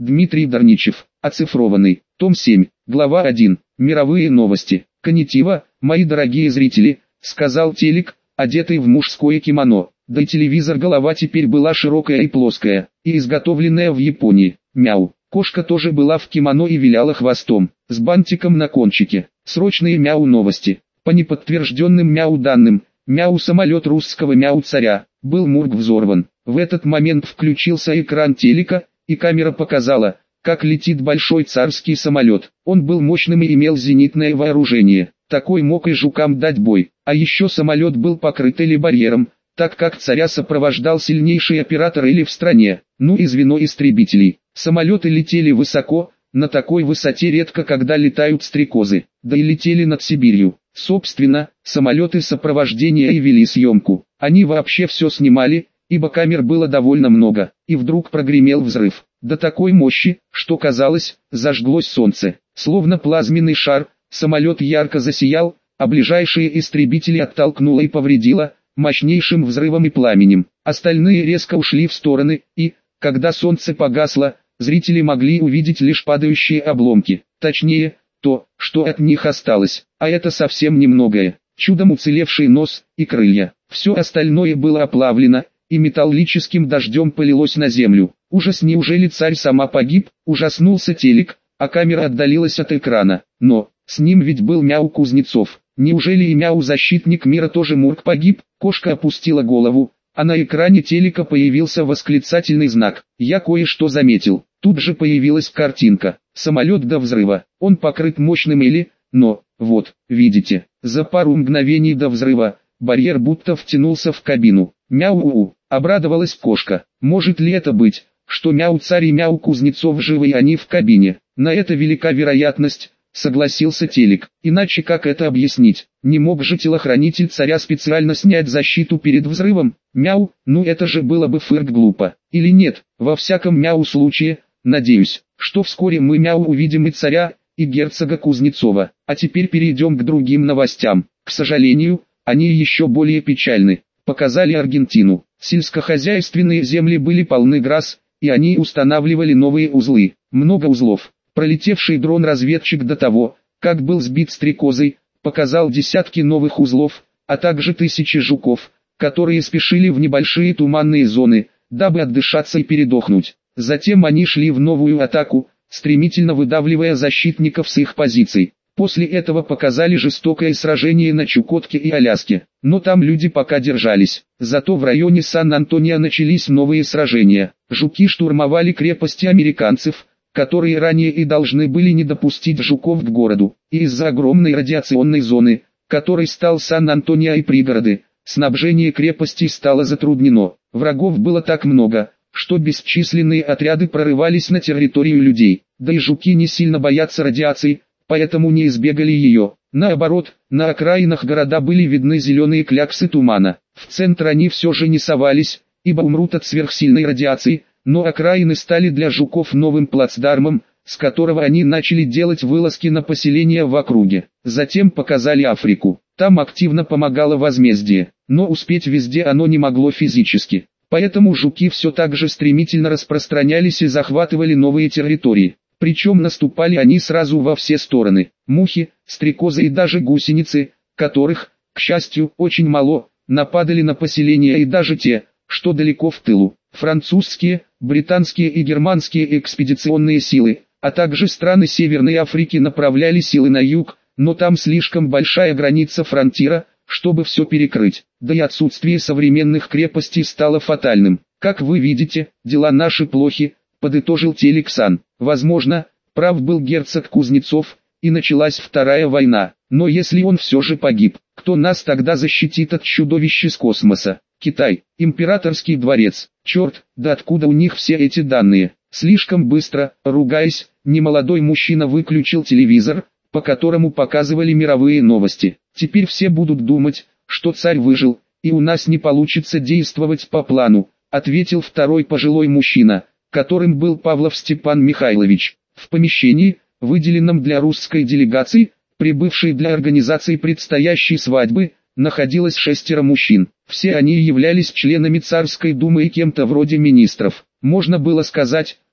Дмитрий Дарничев. Оцифрованный. Том 7. Глава 1. Мировые новости. Коннитива, мои дорогие зрители, сказал телек, одетый в мужское кимоно. Да и телевизор голова теперь была широкая и плоская, и изготовленная в Японии. Мяу. Кошка тоже была в кимоно и виляла хвостом, с бантиком на кончике. Срочные мяу новости. По неподтвержденным мяу данным, мяу самолет русского мяу царя, был Мург взорван. В этот момент включился экран телека, и камера показала, как летит большой царский самолет. Он был мощным и имел зенитное вооружение. Такой мог и жукам дать бой. А еще самолет был покрыт или барьером, так как царя сопровождал сильнейший оператор или в стране, ну и звено истребителей. Самолеты летели высоко, на такой высоте редко когда летают стрекозы, да и летели над Сибирью. Собственно, самолеты сопровождения и вели съемку. Они вообще все снимали, ибо камер было довольно много, и вдруг прогремел взрыв. До такой мощи, что казалось, зажглось солнце. Словно плазменный шар, самолет ярко засиял, а ближайшие истребители оттолкнуло и повредило, мощнейшим взрывом и пламенем. Остальные резко ушли в стороны, и, когда солнце погасло, зрители могли увидеть лишь падающие обломки. Точнее, то, что от них осталось, а это совсем немногое. Чудом уцелевший нос и крылья. Все остальное было оплавлено, и металлическим дождем полилось на землю. Ужас, неужели царь сама погиб? Ужаснулся телек, а камера отдалилась от экрана. Но, с ним ведь был Мяу Кузнецов. Неужели и Мяу защитник мира тоже Мург погиб? Кошка опустила голову, а на экране телека появился восклицательный знак. Я кое-что заметил. Тут же появилась картинка. Самолет до взрыва. Он покрыт мощным но, вот, видите, за пару мгновений до взрыва, барьер будто втянулся в кабину. Мяу-у, обрадовалась кошка. Может ли это быть, что Мяу царь и Мяу Кузнецов живы и они в кабине? На это велика вероятность, согласился телек. Иначе как это объяснить? Не мог же телохранитель царя специально снять защиту перед взрывом? Мяу, ну это же было бы фырк глупо. Или нет? Во всяком Мяу случае, надеюсь, что вскоре мы Мяу увидим и царя, и герцога Кузнецова. А теперь перейдем к другим новостям. К сожалению, они еще более печальны. Показали Аргентину. Сельскохозяйственные земли были полны грас, и они устанавливали новые узлы. Много узлов. Пролетевший дрон-разведчик до того, как был сбит стрекозой, показал десятки новых узлов, а также тысячи жуков, которые спешили в небольшие туманные зоны, дабы отдышаться и передохнуть. Затем они шли в новую атаку, стремительно выдавливая защитников с их позиций. После этого показали жестокое сражение на Чукотке и Аляске, но там люди пока держались. Зато в районе Сан-Антонио начались новые сражения. Жуки штурмовали крепости американцев, которые ранее и должны были не допустить жуков к городу, и из-за огромной радиационной зоны, которой стал Сан-Антонио и пригороды, снабжение крепостей стало затруднено. Врагов было так много, что бесчисленные отряды прорывались на территорию людей, да и жуки не сильно боятся радиации, поэтому не избегали ее. Наоборот, на окраинах города были видны зеленые кляксы тумана. В центр они все же не совались, ибо умрут от сверхсильной радиации, но окраины стали для жуков новым плацдармом, с которого они начали делать вылазки на поселения в округе. Затем показали Африку. Там активно помогало возмездие, но успеть везде оно не могло физически. Поэтому жуки все так же стремительно распространялись и захватывали новые территории. Причем наступали они сразу во все стороны. Мухи, стрекозы и даже гусеницы, которых, к счастью, очень мало, нападали на поселения и даже те, что далеко в тылу. Французские, британские и германские экспедиционные силы, а также страны Северной Африки направляли силы на юг, но там слишком большая граница фронтира, чтобы все перекрыть. Да и отсутствие современных крепостей стало фатальным. Как вы видите, дела наши плохи, подытожил Телексан. Возможно, прав был герцог Кузнецов, и началась Вторая война. Но если он все же погиб, кто нас тогда защитит от чудовищ из космоса? Китай, императорский дворец. Черт, да откуда у них все эти данные? Слишком быстро, ругаясь, немолодой мужчина выключил телевизор, по которому показывали мировые новости. Теперь все будут думать, что царь выжил, и у нас не получится действовать по плану, ответил второй пожилой мужчина, которым был Павлов Степан Михайлович. В помещении, выделенном для русской делегации, прибывшей для организации предстоящей свадьбы, находилось 6 мужчин. Все они являлись членами Царской Думы и кем-то вроде министров. Можно было сказать,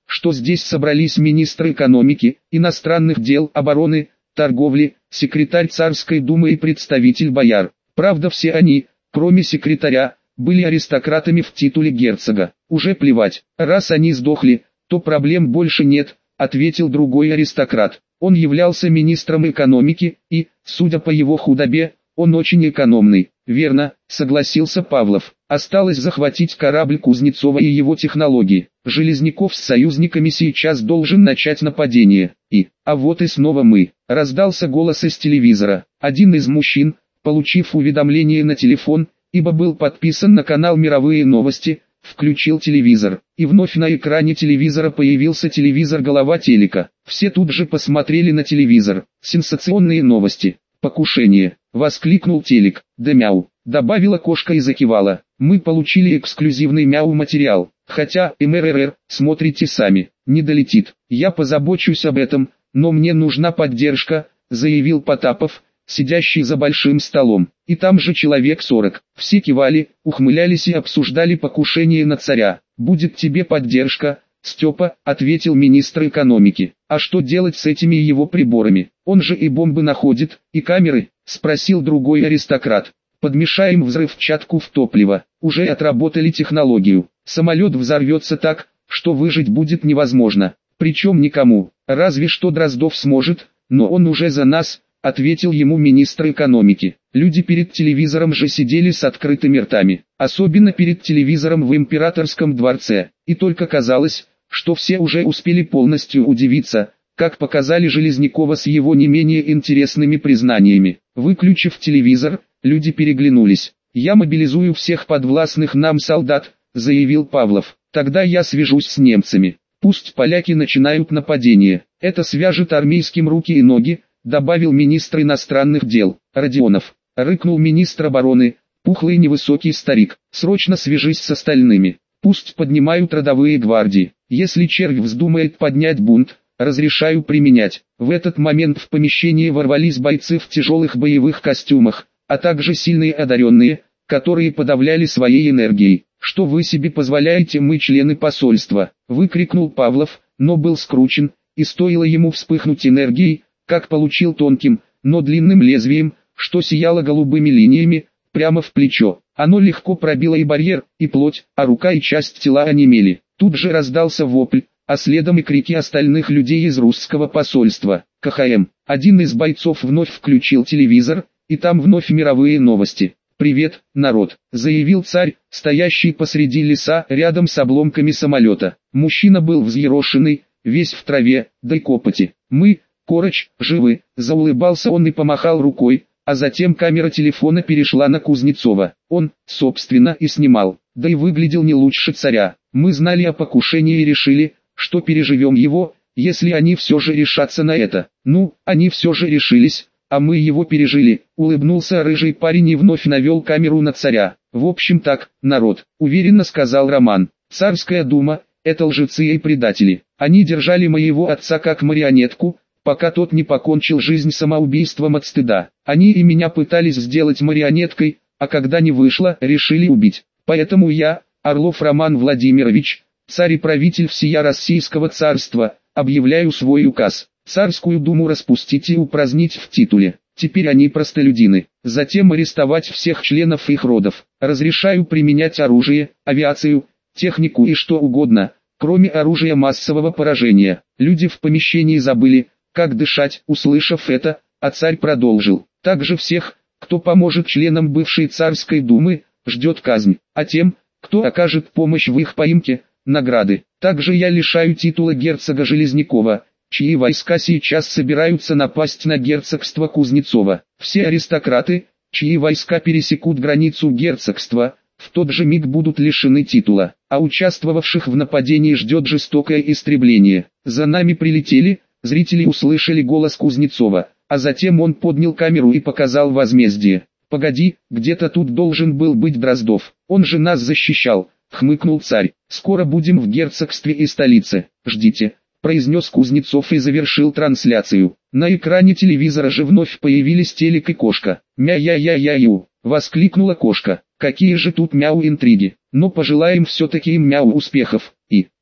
что здесь собрались министры экономики, иностранных дел, обороны, торговли, секретарь Царской думы и представитель бояр. Правда, все они, кроме секретаря, были аристократами в титуле герцога. Уже плевать, раз они сдохли, то проблем больше нет, ответил другой аристократ. Он являлся министром экономики и, судя по его худобе, он очень экономный. Верно, согласился Павлов. Осталось захватить корабль Кузнецова и его технологии. Железняков с союзниками сейчас должен начать нападение. А вот и снова мы. Раздался голос из телевизора. Один из мужчин, получив уведомление на телефон, ибо был подписан на канал «Мировые новости», включил телевизор. И вновь на экране телевизора появился телевизор-голова телека. Все тут же посмотрели на телевизор. Сенсационные новости. «Покушение!» — воскликнул телек. «Да мяу!» — добавила кошка и закивала. «Мы получили эксклюзивный мяу-материал. Хотя, МРР, смотрите сами, не долетит. Я позабочусь об этом, но мне нужна поддержка», — заявил Потапов, сидящий за большим столом. И там же человек 40. Все кивали, ухмылялись и обсуждали покушение на царя. «Будет тебе поддержка, Степа», — ответил министр экономики. «А что делать с этими его приборами? Он же и бомбы находит, и камеры», — спросил другой аристократ. «Подмешаем взрывчатку в топливо. Уже отработали технологию. Самолет взорвется так, что выжить будет невозможно. Причем никому. Разве что Дроздов сможет, но он уже за нас», — ответил ему министр экономики. Люди перед телевизором же сидели с открытыми ртами. Особенно перед телевизором в императорском дворце. И только казалось, что все уже успели полностью удивиться, как показали Железнякова с его не менее интересными признаниями. Выключив телевизор, люди переглянулись. «Я мобилизую всех подвластных нам солдат», — заявил Павлов. «Тогда я свяжусь с немцами. Пусть поляки начинают нападение. Это свяжет армейским руки и ноги», — добавил министр иностранных дел. «Родионов», — рыкнул министр обороны, пухлый невысокий старик. «Срочно свяжись с остальными. Пусть поднимают родовые гвардии. Если червь вздумает поднять бунт, разрешаю применять». В этот момент в помещение ворвались бойцы в тяжелых боевых костюмах, а также сильные одаренные, которые подавляли своей энергией. «Что вы себе позволяете, мы члены посольства?» — выкрикнул Павлов, но был скручен, и стоило ему вспыхнуть энергией, как получил тонким, но длинным лезвием, что сияло голубыми линиями, прямо в плечо. Оно легко пробило и барьер, и плоть, а рука и часть тела онемели. Тут же раздался вопль, а следом и крики остальных людей из русского посольства. КХМ. Один из бойцов вновь включил телевизор, и там вновь мировые новости. «Привет, народ», — заявил царь, стоящий посреди леса рядом с обломками самолета. Мужчина был взъерошенный, весь в траве, да и копоти. «Мы, Корочь, живы», — заулыбался он и помахал рукой, а затем камера телефона перешла на Кузнецова. Он, собственно, и снимал, да и выглядел не лучше царя. «Мы знали о покушении и решили, что переживем его, если они все же решатся на это». «Ну, они все же решились, а мы его пережили», — улыбнулся рыжий парень и вновь навел камеру на царя. «В общем так, народ», — уверенно сказал Роман. «Царская дума — это лжецы и предатели. Они держали моего отца как марионетку, пока тот не покончил жизнь самоубийством от стыда. Они и меня пытались сделать марионеткой, а когда не вышло, решили убить. Поэтому я, Орлов Роман Владимирович, царь и правитель всея Российского царства, объявляю свой указ. Царскую думу распустить и упразднить в титуле. Теперь они простолюдины. Затем арестовать всех членов их родов. Разрешаю применять оружие, авиацию, технику и что угодно, кроме оружия массового поражения». Люди в помещении забыли, как дышать, услышав это, а царь продолжил. «Также всех, кто поможет членам бывшей царской думы, ждет казнь, а тем, кто окажет помощь в их поимке, награды. Также я лишаю титула герцога Железнякова, чьи войска сейчас собираются напасть на герцогство Кузнецова. Все аристократы, чьи войска пересекут границу герцогства, в тот же миг будут лишены титула, а участвовавших в нападении ждет жестокое истребление. За нами прилетели». Зрители услышали голос Кузнецова, а затем он поднял камеру и показал возмездие. «Погоди, где-то тут должен был быть Дроздов, он же нас защищал», — хмыкнул царь. «Скоро будем в герцогстве и столице, ждите», — произнес Кузнецов и завершил трансляцию. На экране телевизора же вновь появились телек и кошка. «Мя-я-я-я-ю», — воскликнула кошка. «Какие же тут мяу интриги, но пожелаем все-таки им мяу успехов».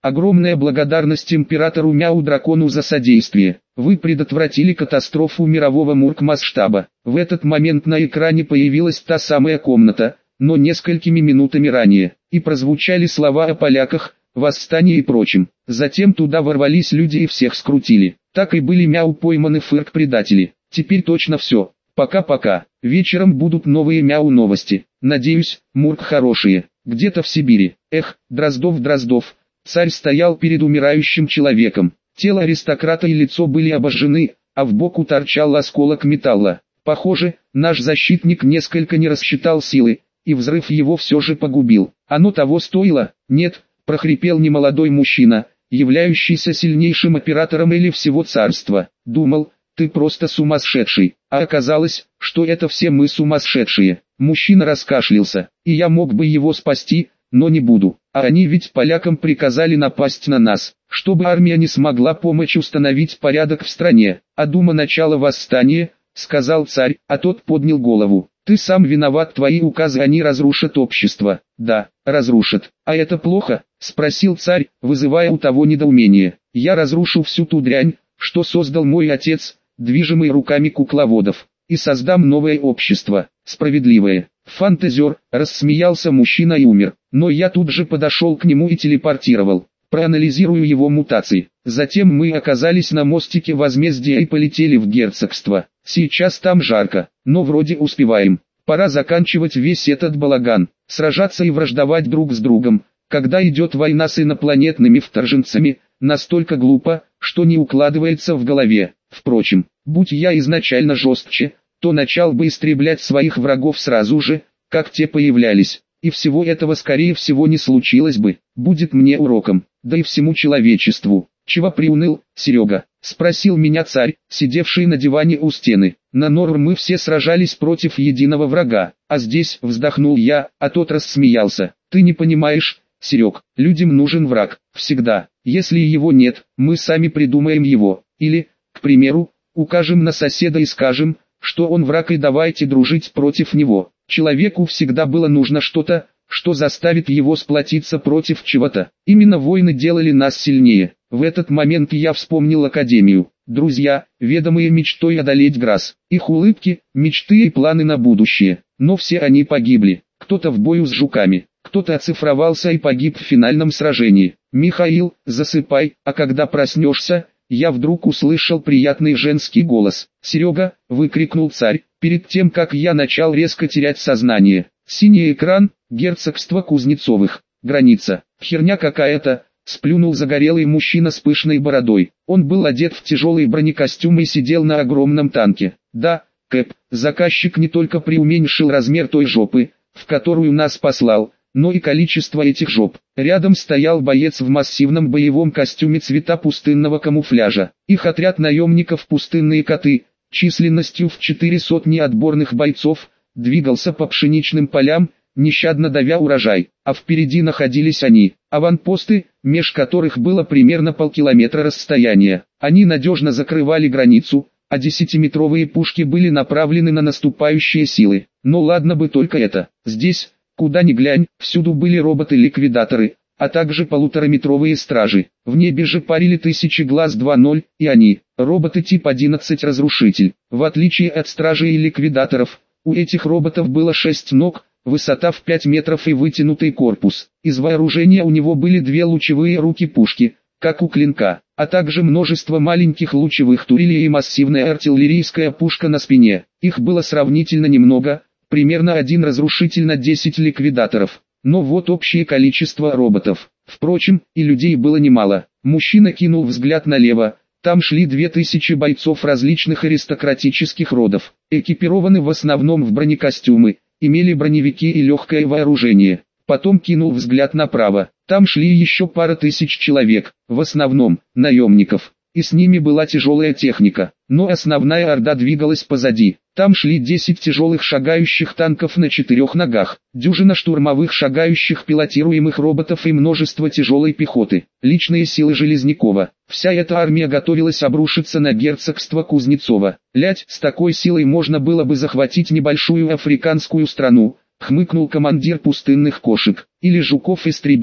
Огромная благодарность императору Мяу-дракону за содействие. Вы предотвратили катастрофу мирового мурк-масштаба. В этот момент на экране появилась та самая комната, но несколькими минутами ранее, и прозвучали слова о поляках, восстании и прочем. Затем туда ворвались люди и всех скрутили. Так и были Мяу пойманы фырк-предатели. Теперь точно все. Пока-пока. Вечером будут новые Мяу новости. Надеюсь, мурк хорошие. Где-то в Сибири. Эх, Дроздов. Царь стоял перед умирающим человеком. Тело аристократа и лицо были обожжены, а в боку торчал осколок металла. Похоже, наш защитник несколько не рассчитал силы, и взрыв его все же погубил. Оно того стоило? Нет, прохрипел немолодой мужчина, являющийся сильнейшим оператором или всего царства. Думал, ты просто сумасшедший, а оказалось, что это все мы сумасшедшие. Мужчина раскашлялся, и я мог бы его спасти, но не буду. А они ведь полякам приказали напасть на нас, чтобы армия не смогла помочь установить порядок в стране. А дума начала восстания, сказал царь, а тот поднял голову. Ты сам виноват, твои указы, они разрушат общество. Да, разрушат. А это плохо? Спросил царь, вызывая у того недоумение. Я разрушу всю ту дрянь, что создал мой отец, движимый руками кукловодов, и создам новое общество, справедливое. Фантазер, рассмеялся мужчина и умер, но я тут же подошел к нему и телепортировал. Проанализирую его мутации. Затем мы оказались на мостике возмездия и полетели в герцогство. Сейчас там жарко, но вроде успеваем. Пора заканчивать весь этот балаган, сражаться и враждовать друг с другом, когда идет война с инопланетными вторженцами, настолько глупо, что не укладывается в голове. Впрочем, будь я изначально жестче, то начал бы истреблять своих врагов сразу же, как те появлялись, и всего этого скорее всего не случилось бы, будет мне уроком, да и всему человечеству. Чего приуныл, Серега? Спросил меня царь, сидевший на диване у стены. На Норр мы все сражались против единого врага, а здесь, вздохнул я, а тот рассмеялся. Ты не понимаешь, Серег, людям нужен враг, всегда. Если его нет, мы сами придумаем его. Или, к примеру, укажем на соседа и скажем, что он враг, и давайте дружить против него. Человеку всегда было нужно что-то, что заставит его сплотиться против чего-то. Именно войны делали нас сильнее. В этот момент я вспомнил Академию. Друзья, ведомые мечтой одолеть Грасс. Их улыбки, мечты и планы на будущее. Но все они погибли. Кто-то в бою с жуками, кто-то оцифровался и погиб в финальном сражении. Михаил, засыпай, а когда проснешься, я вдруг услышал приятный женский голос. «Серега!» — выкрикнул царь, перед тем как я начал резко терять сознание. Синий экран, герцогство Кузнецовых, граница. Херня какая-то, сплюнул загорелый мужчина с пышной бородой. Он был одет в тяжелый бронекостюм и сидел на огромном танке. Да, Кэп, заказчик не только преуменьшил размер той жопы, в которую нас послал, но и количество этих жоп. Рядом стоял боец в массивном боевом костюме цвета пустынного камуфляжа. Их отряд наемников «Пустынные коты», численностью в 400 отборных бойцов, двигался по пшеничным полям, нещадно давя урожай, а впереди находились они, аванпосты, меж которых было примерно полкилометра расстояния. Они надежно закрывали границу, а 10-метровые пушки были направлены на наступающие силы. Но ладно бы только это. Здесь, куда ни глянь, всюду были роботы-ликвидаторы, а также полутораметровые стражи. В небе же парили тысячи глаз 2.0, и они, роботы тип 11 разрушитель. В отличие от стражей и ликвидаторов, у этих роботов было 6 ног, высота в 5 метров и вытянутый корпус. Из вооружения у него были 2 лучевые руки-пушки, как у клинка, а также множество маленьких лучевых турелей и массивная артиллерийская пушка на спине. Их было сравнительно немного, примерно 1 разрушитель на 10 ликвидаторов. Но вот общее количество роботов. Впрочем, и людей было немало. Мужчина кинул взгляд налево. Там шли 2000 бойцов различных аристократических родов, экипированы в основном в бронекостюмы, имели броневики и легкое вооружение. Потом кинул взгляд направо. Там шли еще пара тысяч человек, в основном, наемников. И с ними была тяжелая техника. Но основная орда двигалась позади. Там шли 10 тяжелых шагающих танков на 4 ногах, дюжина штурмовых шагающих пилотируемых роботов и множество тяжелой пехоты, личные силы Железнякова. Вся эта армия готовилась обрушиться на герцогство Кузнецова. Лять, с такой силой можно было бы захватить небольшую африканскую страну, хмыкнул командир пустынных кошек, или жуков истребить,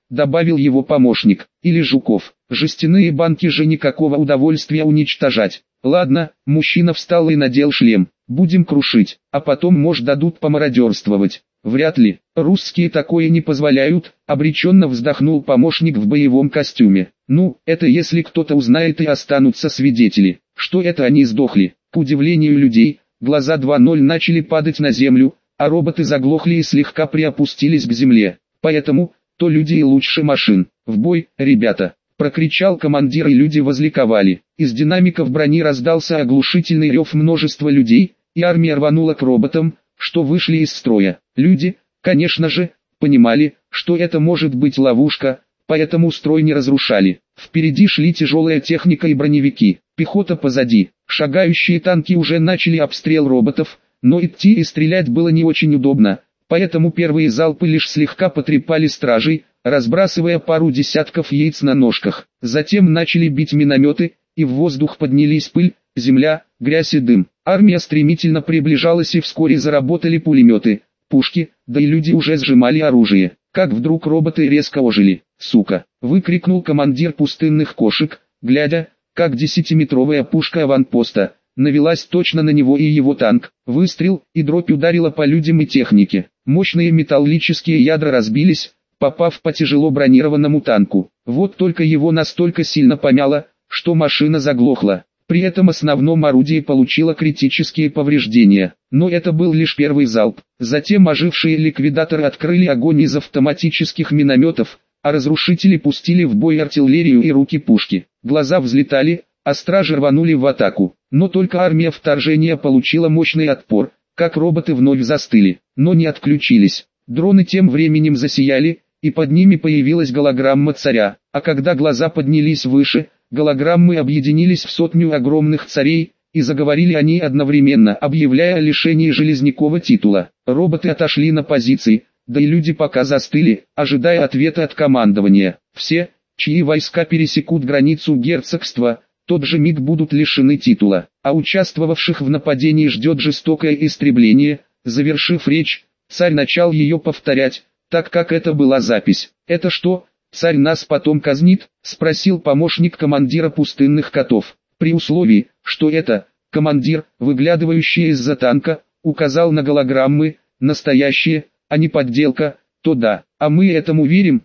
добавил его помощник, или жуков. Жестяные банки же никакого удовольствия уничтожать. Ладно, мужчина встал и надел шлем. Будем крушить, а потом, может, дадут помародерствовать. Вряд ли, русские такое не позволяют, обреченно вздохнул помощник в боевом костюме. Ну, это если кто-то узнает и останутся свидетели, что это они сдохли. К удивлению людей, глаза 2:0 начали падать на землю, а роботы заглохли и слегка приопустились к земле. Поэтому, то люди и лучше машин. В бой, ребята! Прокричал командир, и люди возликовали. Из динамиков брони раздался оглушительный рев множества людей, и армия рванула к роботам, что вышли из строя. Люди, конечно же, понимали, что это может быть ловушка, поэтому строй не разрушали. Впереди шли тяжелая техника и броневики, пехота позади. Шагающие танки уже начали обстрел роботов, но идти и стрелять было не очень удобно, поэтому первые залпы лишь слегка потрепали стражей, разбрасывая пару десятков яиц на ножках. Затем начали бить минометы, и в воздух поднялись пыль, земля, грязь и дым. Армия стремительно приближалась, и вскоре заработали пулеметы, пушки, да и люди уже сжимали оружие. Как вдруг роботы резко ожили. «Сука!» — выкрикнул командир пустынных кошек, глядя, как 10-метровая пушка аванпоста навелась точно на него и его танк. Выстрел, и дробь ударила по людям и технике. Мощные металлические ядра разбились, попав по тяжело бронированному танку. Вот только его настолько сильно помяло, что машина заглохла. При этом основном орудие получило критические повреждения. Но это был лишь первый залп. Затем ожившие ликвидаторы открыли огонь из автоматических минометов, а разрушители пустили в бой артиллерию и руки пушки. Глаза взлетали, а стражи рванули в атаку. Но только армия вторжения получила мощный отпор, как роботы вновь застыли, но не отключились. Дроны тем временем засияли, и под ними появилась голограмма царя. А когда глаза поднялись выше, голограммы объединились в сотню огромных царей, и заговорили они одновременно, объявляя о лишении Железнякова титула. Роботы отошли на позиции, да и люди пока застыли, ожидая ответа от командования. Все, чьи войска пересекут границу герцогства, тот же миг будут лишены титула, а участвовавших в нападении ждет жестокое истребление. Завершив речь, царь начал ее повторять, так как это была запись. «Это что, царь нас потом казнит?» — спросил помощник командира пустынных котов. При условии, что это, командир, выглядывающий из-за танка, указал на голограммы, настоящие, а не подделка, то да. А мы этому верим,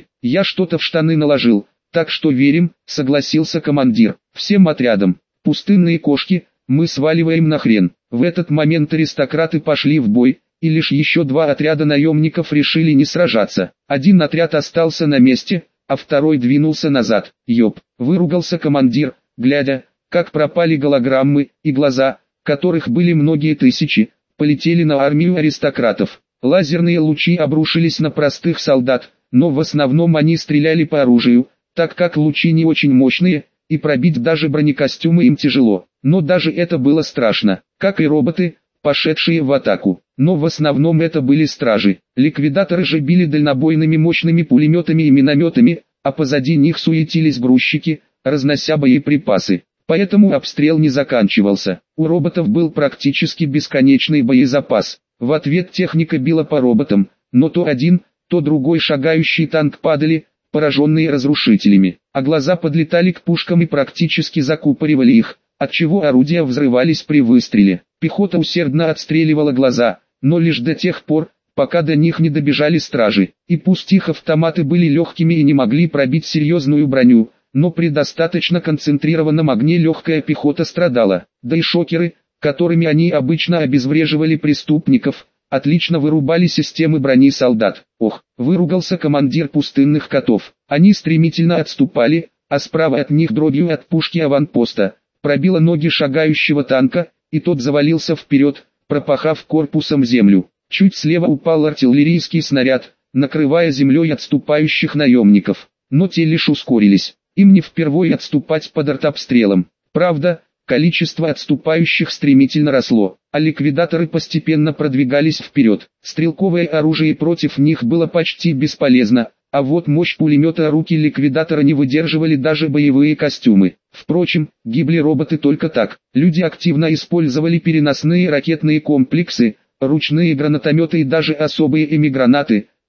я что-то в штаны наложил, так что верим, согласился командир. Всем отрядом, пустынные кошки, мы сваливаем нахрен. В этот момент аристократы пошли в бой, и лишь еще 2 отряда наемников решили не сражаться. Один отряд остался на месте, а второй двинулся назад. «Ёп!» — выругался командир, глядя, как пропали голограммы, и глаза, которых были многие тысячи, полетели на армию аристократов. Лазерные лучи обрушились на простых солдат, но в основном они стреляли по оружию, так как лучи не очень мощные, и пробить даже бронекостюмы им тяжело. Но даже это было страшно, как и роботы, пошедшие в атаку. Но в основном это были стражи. Ликвидаторы же били дальнобойными мощными пулеметами и минометами, а позади них суетились грузчики, разнося боеприпасы. Поэтому обстрел не заканчивался. У роботов был практически бесконечный боезапас. В ответ техника била по роботам, но то один, то другой шагающий танк падали, пораженные разрушителями, а глаза подлетали к пушкам и практически закупоривали их, отчего орудия взрывались при выстреле. Пехота усердно отстреливала глаза, но лишь до тех пор, пока до них не добежали стражи. И пусть их автоматы были легкими и не могли пробить серьезную броню, но при достаточно концентрированном огне легкая пехота страдала. Да и шокеры, которыми они обычно обезвреживали преступников, отлично вырубали системы брони солдат. «Ох!» — выругался командир пустынных котов. Они стремительно отступали, а справа от них дробью от пушки аванпоста пробило ноги шагающего танка, и тот завалился вперед, пропахав корпусом землю. Чуть слева упал артиллерийский снаряд, накрывая землей отступающих наемников. Но те лишь ускорились. Им не впервой отступать под артобстрелом. Правда, количество отступающих стремительно росло, а ликвидаторы постепенно продвигались вперед. Стрелковое оружие против них было почти бесполезно, а вот мощь пулемета руки ликвидатора не выдерживали даже боевые костюмы. Впрочем, гибли роботы только так. Люди активно использовали переносные ракетные комплексы, ручные гранатометы и даже особые эмигранаты,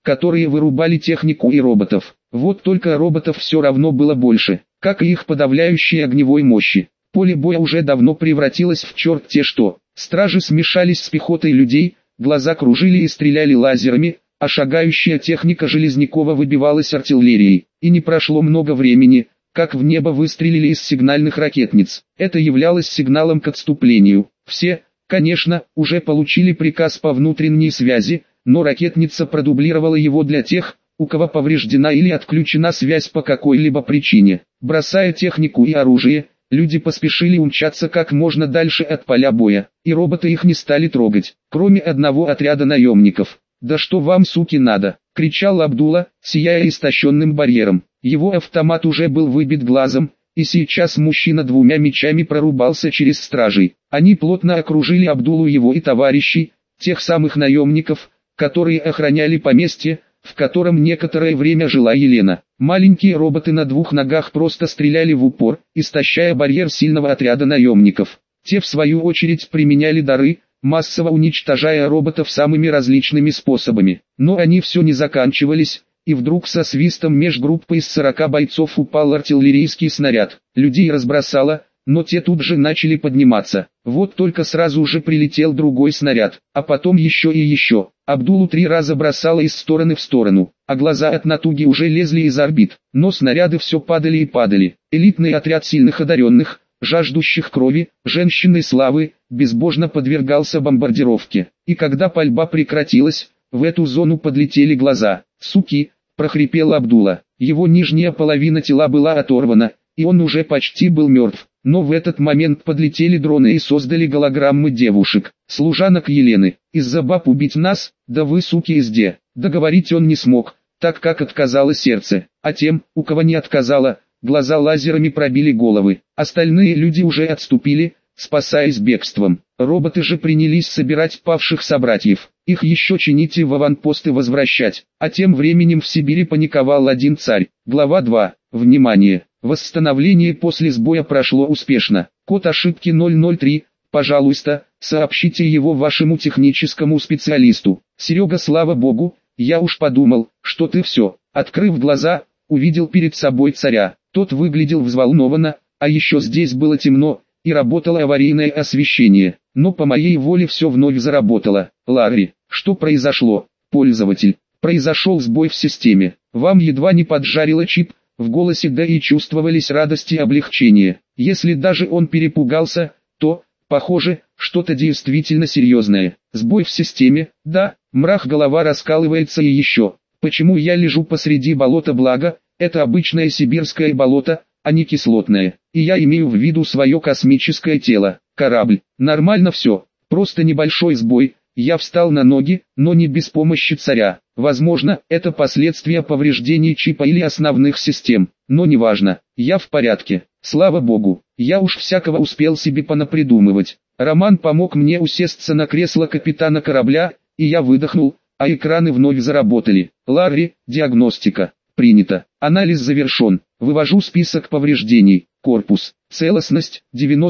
которые вырубали технику и роботов. Вот только роботов все равно было больше, как и их подавляющей огневой мощи. Поле боя уже давно превратилось в черт-те что. Стражи смешались с пехотой людей, глаза кружили и стреляли лазерами, а шагающая техника Железнякова выбивалась артиллерией. И не прошло много времени, как в небо выстрелили из сигнальных ракетниц. Это являлось сигналом к отступлению. Все, конечно, уже получили приказ по внутренней связи, но ракетница продублировала его для тех, у кого повреждена или отключена связь по какой-либо причине. Бросая технику и оружие, люди поспешили умчаться как можно дальше от поля боя, и роботы их не стали трогать, кроме одного отряда наемников. «Да что вам, суки, надо?» — кричал Абдулла, сияя истощенным барьером. Его автомат уже был выбит глазом, и сейчас мужчина двумя мечами прорубался через стражей. Они плотно окружили Абдуллу его и товарищей, тех самых наемников, которые охраняли поместье, в котором некоторое время жила Елена. Маленькие роботы на двух ногах просто стреляли в упор, истощая барьер сильного отряда наемников. Те в свою очередь применяли дары, массово уничтожая роботов самыми различными способами. Но они все не заканчивались, и вдруг со свистом меж группой из 40 бойцов упал артиллерийский снаряд. Людей разбросало, но те тут же начали подниматься. Вот только сразу же прилетел другой снаряд, а потом еще и еще. Абдуллу 3 раза бросало из стороны в сторону, а глаза от натуги уже лезли из орбит. Но снаряды все падали и падали. Элитный отряд сильных одаренных, жаждущих крови, женщин и славы, безбожно подвергался бомбардировке. И когда пальба прекратилась, в эту зону подлетели глаза. «Суки!» – прохрипел Абдулла. Его нижняя половина тела была оторвана, и он уже почти был мертв. Но в этот момент подлетели дроны и создали голограммы девушек, служанок Елены. «Из-за баб убить нас? Да вы, суки, изде!» Договорить он не смог, так как отказало сердце. А тем, у кого не отказало, глаза лазерами пробили головы. Остальные люди уже отступили, спасаясь бегством. Роботы же принялись собирать павших собратьев. Их еще чинить и в аванпосты возвращать. А тем временем в Сибири паниковал один царь. Глава 2. Внимание! Восстановление после сбоя прошло успешно. Код ошибки 003. Пожалуйста, сообщите его вашему техническому специалисту. Серега, слава богу, я уж подумал, что ты все. Открыв глаза, увидел перед собой царя. Тот выглядел взволнованно, а еще здесь было темно, и работало аварийное освещение. Но по моей воле все вновь заработало. Ларри, что произошло? Пользователь, произошел сбой в системе. Вам едва не поджарило чип. В голосе да и чувствовались радость и облегчение. Если даже он перепугался, то, похоже, что-то действительно серьезное. Сбой в системе, да, мрах, голова раскалывается и еще. Почему я лежу посреди болота, благо, это обычное сибирское болото, а не кислотное. И я имею в виду свое космическое тело, корабль. Нормально все, просто небольшой сбой. Я встал на ноги, но не без помощи царя. Возможно, это последствия повреждений чипа или основных систем, но неважно, я в порядке. Слава богу, я уж всякого успел себе понапридумывать. Роман помог мне усесться на кресло капитана корабля, и я выдохнул, а экраны вновь заработали. Ларри, диагностика, принято, анализ завершен, вывожу список повреждений. Корпус, целостность,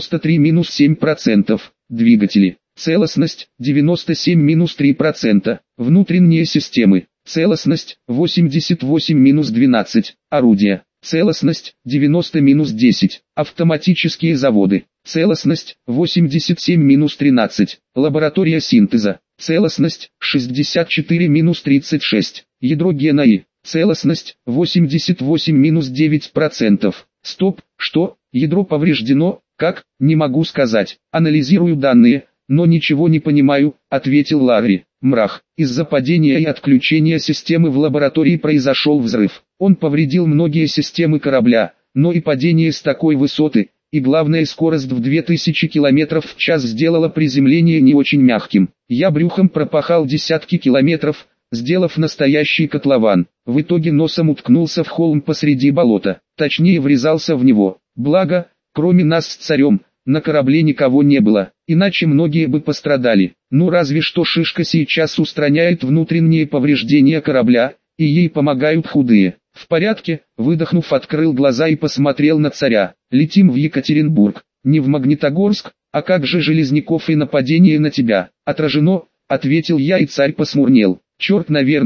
93-7%, двигатели. Целостность, 97-3%, внутренние системы, целостность, 88-12, орудия, целостность, 90-10, автоматические заводы, целостность, 87-13, лаборатория синтеза, целостность, 64-36, ядро ГНИ, целостность, 88-9%, стоп, что, ядро повреждено, как, не могу сказать, анализирую данные, но ничего не понимаю, ответил Ларри. Мрах, из-за падения и отключения системы в лаборатории произошел взрыв. Он повредил многие системы корабля, но и падение с такой высоты, и главное скорость в 2000 км в час сделала приземление не очень мягким. Я брюхом пропахал десятки километров, сделав настоящий котлован. В итоге носом уткнулся в холм посреди болота, точнее врезался в него. Благо, кроме нас с царем, на корабле никого не было, иначе многие бы пострадали. Ну разве что Шишка сейчас устраняет внутренние повреждения корабля, и ей помогают худые. В порядке, выдохнув, открыл глаза и посмотрел на царя. Летим в Екатеринбург, не в Магнитогорск, а как же Железняков и нападение на тебя? Отражено, ответил я, и царь посмурнел. Черт, наверное,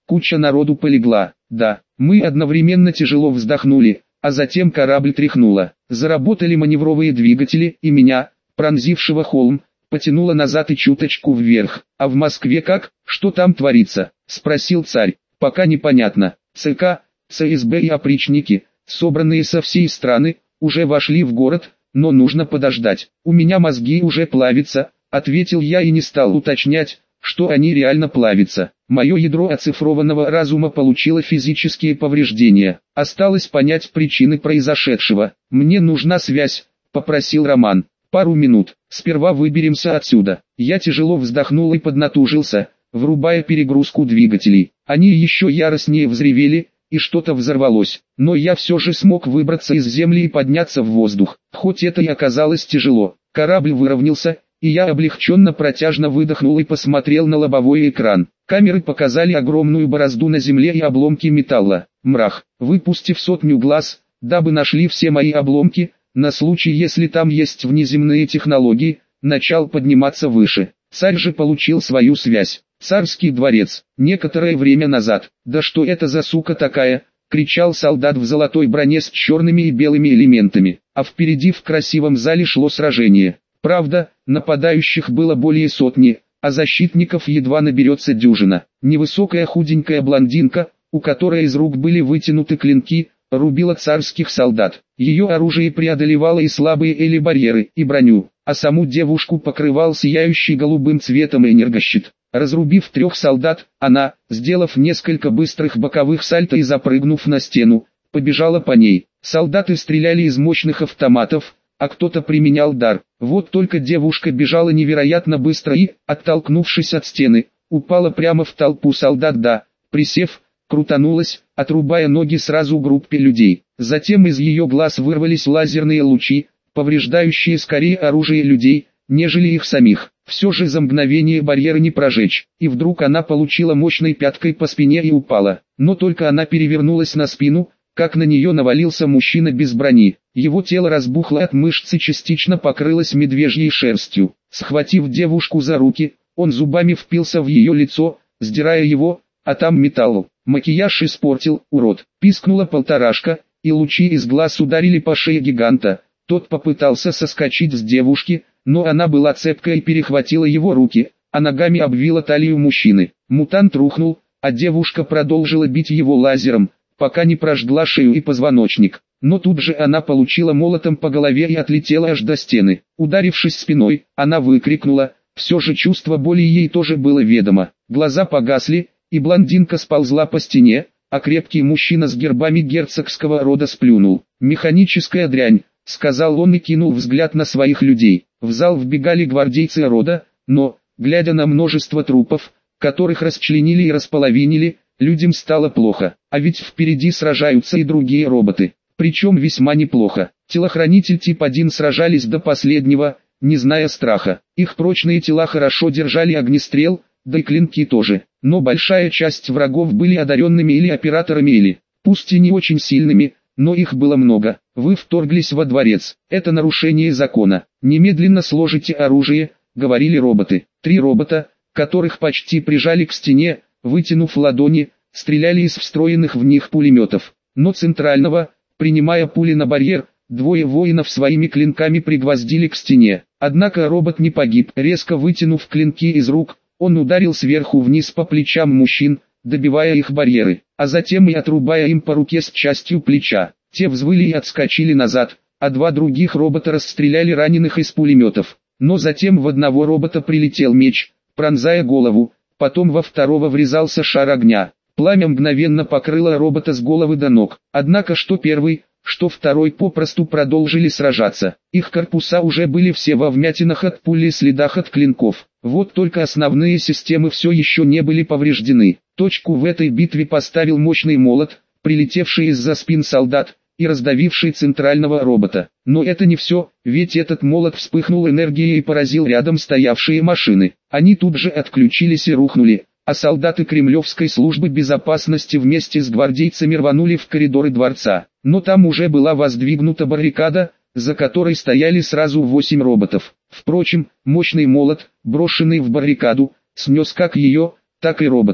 куча народу полегла. Да, мы одновременно тяжело вздохнули, а затем корабль тряхнуло. Заработали маневровые двигатели, и меня, пронзившего холм, потянуло назад и чуточку вверх. А в Москве как? Что там творится? Спросил царь. Пока непонятно. ЦК, ЦСБ и опричники, собранные со всей страны, уже вошли в город, но нужно подождать. У меня мозги уже плавятся, ответил я и не стал уточнять, что они реально плавятся. Мое ядро оцифрованного разума получило физические повреждения. Осталось понять причины произошедшего. Мне нужна связь, попросил Роман. Пару минут, сперва выберемся отсюда. Я тяжело вздохнул и поднатужился, врубая перегрузку двигателей. Они еще яростнее взревели, и что-то взорвалось. Но я все же смог выбраться из земли и подняться в воздух. Хоть это и оказалось тяжело. Корабль выровнялся, и я облегченно протяжно выдохнул и посмотрел на лобовой экран. Камеры показали огромную борозду на земле и обломки металла. Мрах, выпустив 100 глаз, дабы нашли все мои обломки, на случай если там есть внеземные технологии, начал подниматься выше. Царь же получил свою связь. Царский дворец. Некоторое время назад. «Да что это за сука такая?» — кричал солдат в золотой броне с черными и белыми элементами. А впереди в красивом зале шло сражение. Правда, нападающих было более сотни, а защитников едва наберется дюжина. Невысокая худенькая блондинка, у которой из рук были вытянуты клинки, рубила царских солдат. Ее оружие преодолевало и слабые барьеры, и броню, а саму девушку покрывал сияющий голубым цветом энергощит. Разрубив 3 солдат, она, сделав несколько быстрых боковых сальто и запрыгнув на стену, побежала по ней. Солдаты стреляли из мощных автоматов, а кто-то применял дар. Вот только девушка бежала невероятно быстро и, оттолкнувшись от стены, упала прямо в толпу солдат, да, присев, крутанулась, отрубая ноги сразу группе людей. Затем из ее глаз вырвались лазерные лучи, повреждающие скорее оружие людей, нежели их самих. Все же за мгновение барьеры не прожечь, и вдруг она получила мощной пяткой по спине и упала. Но только она перевернулась на спину, как на нее навалился мужчина без брони. Его тело разбухло от мышц и частично покрылось медвежьей шерстью. Схватив девушку за руки, он зубами впился в ее лицо, сдирая его, а там металл. Макияж испортил, урод. Пискнула полторашка, и лучи из глаз ударили по шее гиганта. Тот попытался соскочить с девушки, но она была цепкой и перехватила его руки, а ногами обвила талию мужчины. Мутант рухнул, а девушка продолжила бить его лазером, пока не прожгла шею и позвоночник. Но тут же она получила молотом по голове и отлетела аж до стены. Ударившись спиной, она выкрикнула, все же чувство боли ей тоже было ведомо. Глаза погасли, и блондинка сползла по стене, а крепкий мужчина с гербами герцогского рода сплюнул. «Механическая дрянь», — сказал он и кинул взгляд на своих людей. В зал вбегали гвардейцы рода, но, глядя на множество трупов, которых расчленили и располовинили, людям стало плохо. А ведь впереди сражаются и другие роботы. Причем весьма неплохо. Телохранитель тип 1 сражались до последнего, не зная страха. Их прочные тела хорошо держали огнестрел, да и клинки тоже. Но большая часть врагов были одаренными или операторами или, пусть и не очень сильными, но их было много. Вы вторглись во дворец. Это нарушение закона. Немедленно сложите оружие, говорили роботы. 3 робота, которых почти прижали к стене, вытянув ладони, стреляли из встроенных в них пулеметов. Но центрального, принимая пули на барьер, 2 воинов своими клинками пригвоздили к стене. Однако робот не погиб. Резко вытянув клинки из рук, он ударил сверху вниз по плечам мужчин, добивая их барьеры, а затем и отрубая им по руке с частью плеча. Те взвыли и отскочили назад, а 2 других робота расстреляли раненых из пулеметов. Но затем в одного робота прилетел меч, пронзая голову, потом во второго врезался шар огня. Пламя мгновенно покрыло робота с головы до ног. Однако что первый, что второй попросту продолжили сражаться. Их корпуса уже были все во вмятинах от пули и следах от клинков. Вот только основные системы все еще не были повреждены. Точку в этой битве поставил мощный молот, прилетевший из-за спин солдат, и раздавивший центрального робота. Но это не все, ведь этот молот вспыхнул энергией и поразил рядом стоявшие машины. Они тут же отключились и рухнули, а солдаты Кремлевской службы безопасности вместе с гвардейцами рванули в коридоры дворца. Но там уже была воздвигнута баррикада, за которой стояли сразу 8 роботов. Впрочем, мощный молот, брошенный в баррикаду, снес как ее, так и роботов.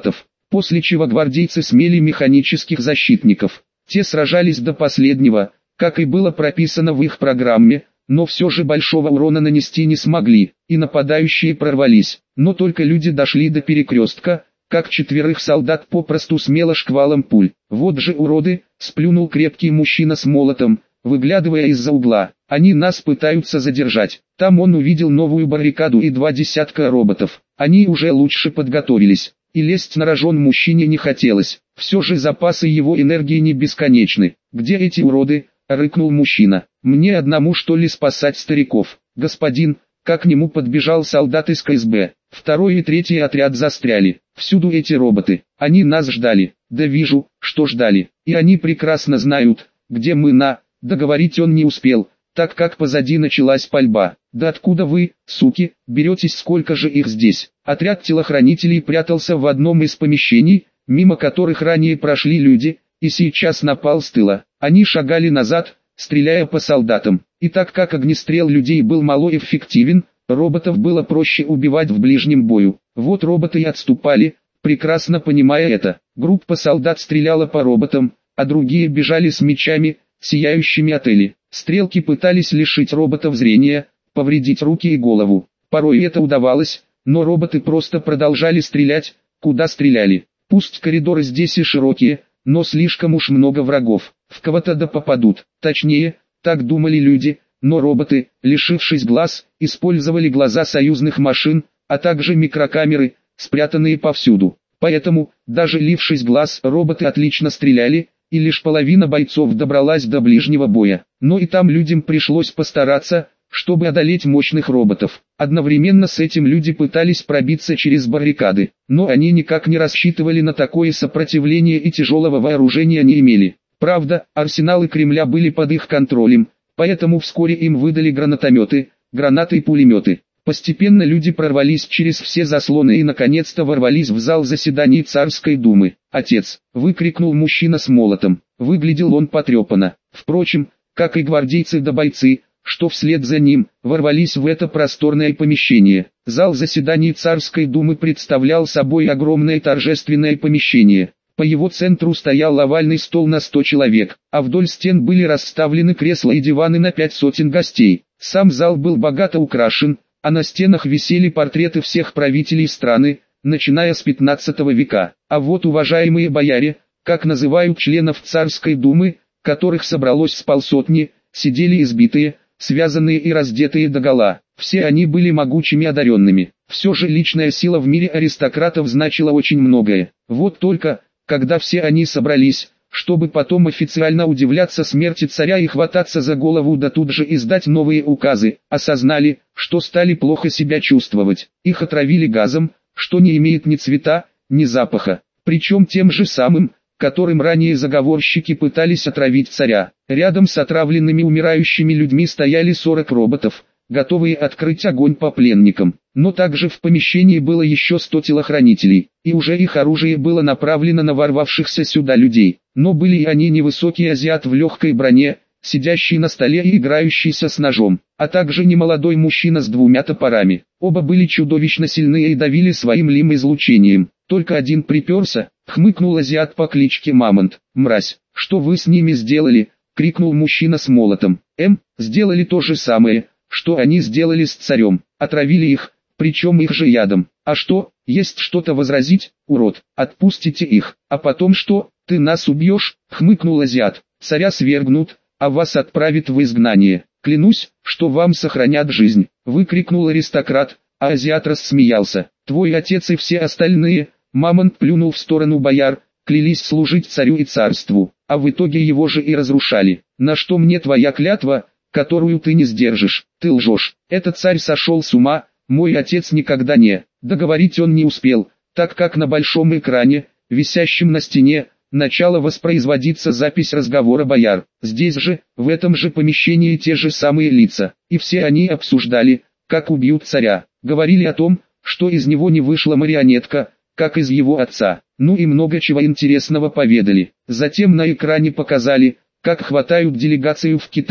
после чего гвардейцы смели механических защитников. Те сражались до последнего, как и было прописано в их программе, но все же большого урона нанести не смогли, и нападающие прорвались. Но только люди дошли до перекрестка, как 4 солдат попросту смело шквалом пуль. «Вот же уроды!» — сплюнул крепкий мужчина с молотом, выглядывая из-за угла. «Они нас пытаются задержать». Там он увидел новую баррикаду и 2 десятка роботов. Они уже лучше подготовились, и лезть на рожон мужчине не хотелось. Все же запасы его энергии не бесконечны. «Где эти уроды?» — рыкнул мужчина. «Мне одному что ли спасать стариков?» «Господин!» — как к нему подбежал солдат из КСБ. 2-й и 3-й отряд застряли. Всюду эти роботы. Они нас ждали. Да вижу, что ждали. И они прекрасно знают, где мы. Договорить он не успел, так как позади началась пальба. «Да откуда вы, суки, беретесь, сколько же их здесь?» Отряд телохранителей прятался в одном из помещений, мимо которых ранее прошли люди, и сейчас напал с тыла. Они шагали назад, стреляя по солдатам. И так как огнестрел людей был малоэффективен, роботов было проще убивать в ближнем бою. Вот роботы и отступали, прекрасно понимая это. Группа солдат стреляла по роботам, а другие бежали с мечами, сияющими от Эли. Стрелки пытались лишить роботов зрения, повредить руки и голову. Порой это удавалось, но роботы просто продолжали стрелять, куда стреляли. Пусть коридоры здесь и широкие, но слишком уж много врагов. В кого-то да попадут. Точнее, так думали люди, но роботы, лишившись глаз, использовали глаза союзных машин, а также микрокамеры, спрятанные повсюду. Поэтому, даже лившись глаз, роботы отлично стреляли, и лишь половина бойцов добралась до ближнего боя. Но и там людям пришлось постараться, чтобы одолеть мощных роботов. Одновременно с этим люди пытались пробиться через баррикады, но они никак не рассчитывали на такое сопротивление и тяжелого вооружения не имели. Правда, арсеналы Кремля были под их контролем, поэтому вскоре им выдали гранатометы, гранаты и пулеметы. Постепенно люди прорвались через все заслоны и наконец-то ворвались в зал заседаний Царской Думы. «Отец!» — выкрикнул мужчина с молотом. Выглядел он потрепанно. Впрочем, как и гвардейцы да бойцы, что вслед за ним, ворвались в это просторное помещение. Зал заседаний Царской Думы представлял собой огромное торжественное помещение. По его центру стоял овальный стол на 100 человек, а вдоль стен были расставлены кресла и диваны на 500 гостей. Сам зал был богато украшен, а на стенах висели портреты всех правителей страны, начиная с 15 века. А вот уважаемые бояре, как называют членов Царской Думы, которых собралось с полсотни, сидели избитые, связанные и раздетые догола. Все они были могучими одаренными. Все же личная сила в мире аристократов значила очень многое. Вот только, когда все они собрались, чтобы потом официально удивляться смерти царя и хвататься за голову да тут же издать новые указы, осознали, что стали плохо себя чувствовать. Их отравили газом, что не имеет ни цвета, ни запаха, причем тем же самым, которым ранее заговорщики пытались отравить царя. Рядом с отравленными умирающими людьми стояли 40 роботов, готовые открыть огонь по пленникам. Но также в помещении было еще 100 телохранителей, и уже их оружие было направлено на ворвавшихся сюда людей. Но были и они невысокий азиат в легкой броне, сидящий на столе и играющийся с ножом, а также немолодой мужчина с 2 топорами. Оба были чудовищно сильные и давили своим лим-излучением. Только один приперся, хмыкнул азиат по кличке Мамонт. «Мразь, что вы с ними сделали?» — крикнул мужчина с молотом. Сделали то же самое, что они сделали с царем, отравили их, причем их же ядом. А что, есть что-то возразить, урод? Отпустите их. А потом что, ты нас убьешь? Хмыкнул азиат. Царя свергнут, а вас отправят в изгнание. Клянусь, что вам сохранят жизнь. Выкрикнул аристократ, а азиат рассмеялся. Твой отец и все остальные, Мамонт плюнул в сторону бояр, клялись служить царю и царству, а в итоге его же и разрушали. На что мне твоя клятва, которую ты не сдержишь? Ты лжешь. Этот царь сошел с ума, мой отец никогда не... Договорить он не успел, так как на большом экране, висящем на стене, начала воспроизводиться запись разговора бояр. Здесь же, в этом же помещении те же самые лица, и все они обсуждали, как убьют царя. Говорили о том, что из него не вышла марионетка, как из его отца. Ну и много чего интересного поведали. Затем на экране показали, как хватают делегацию в Китае.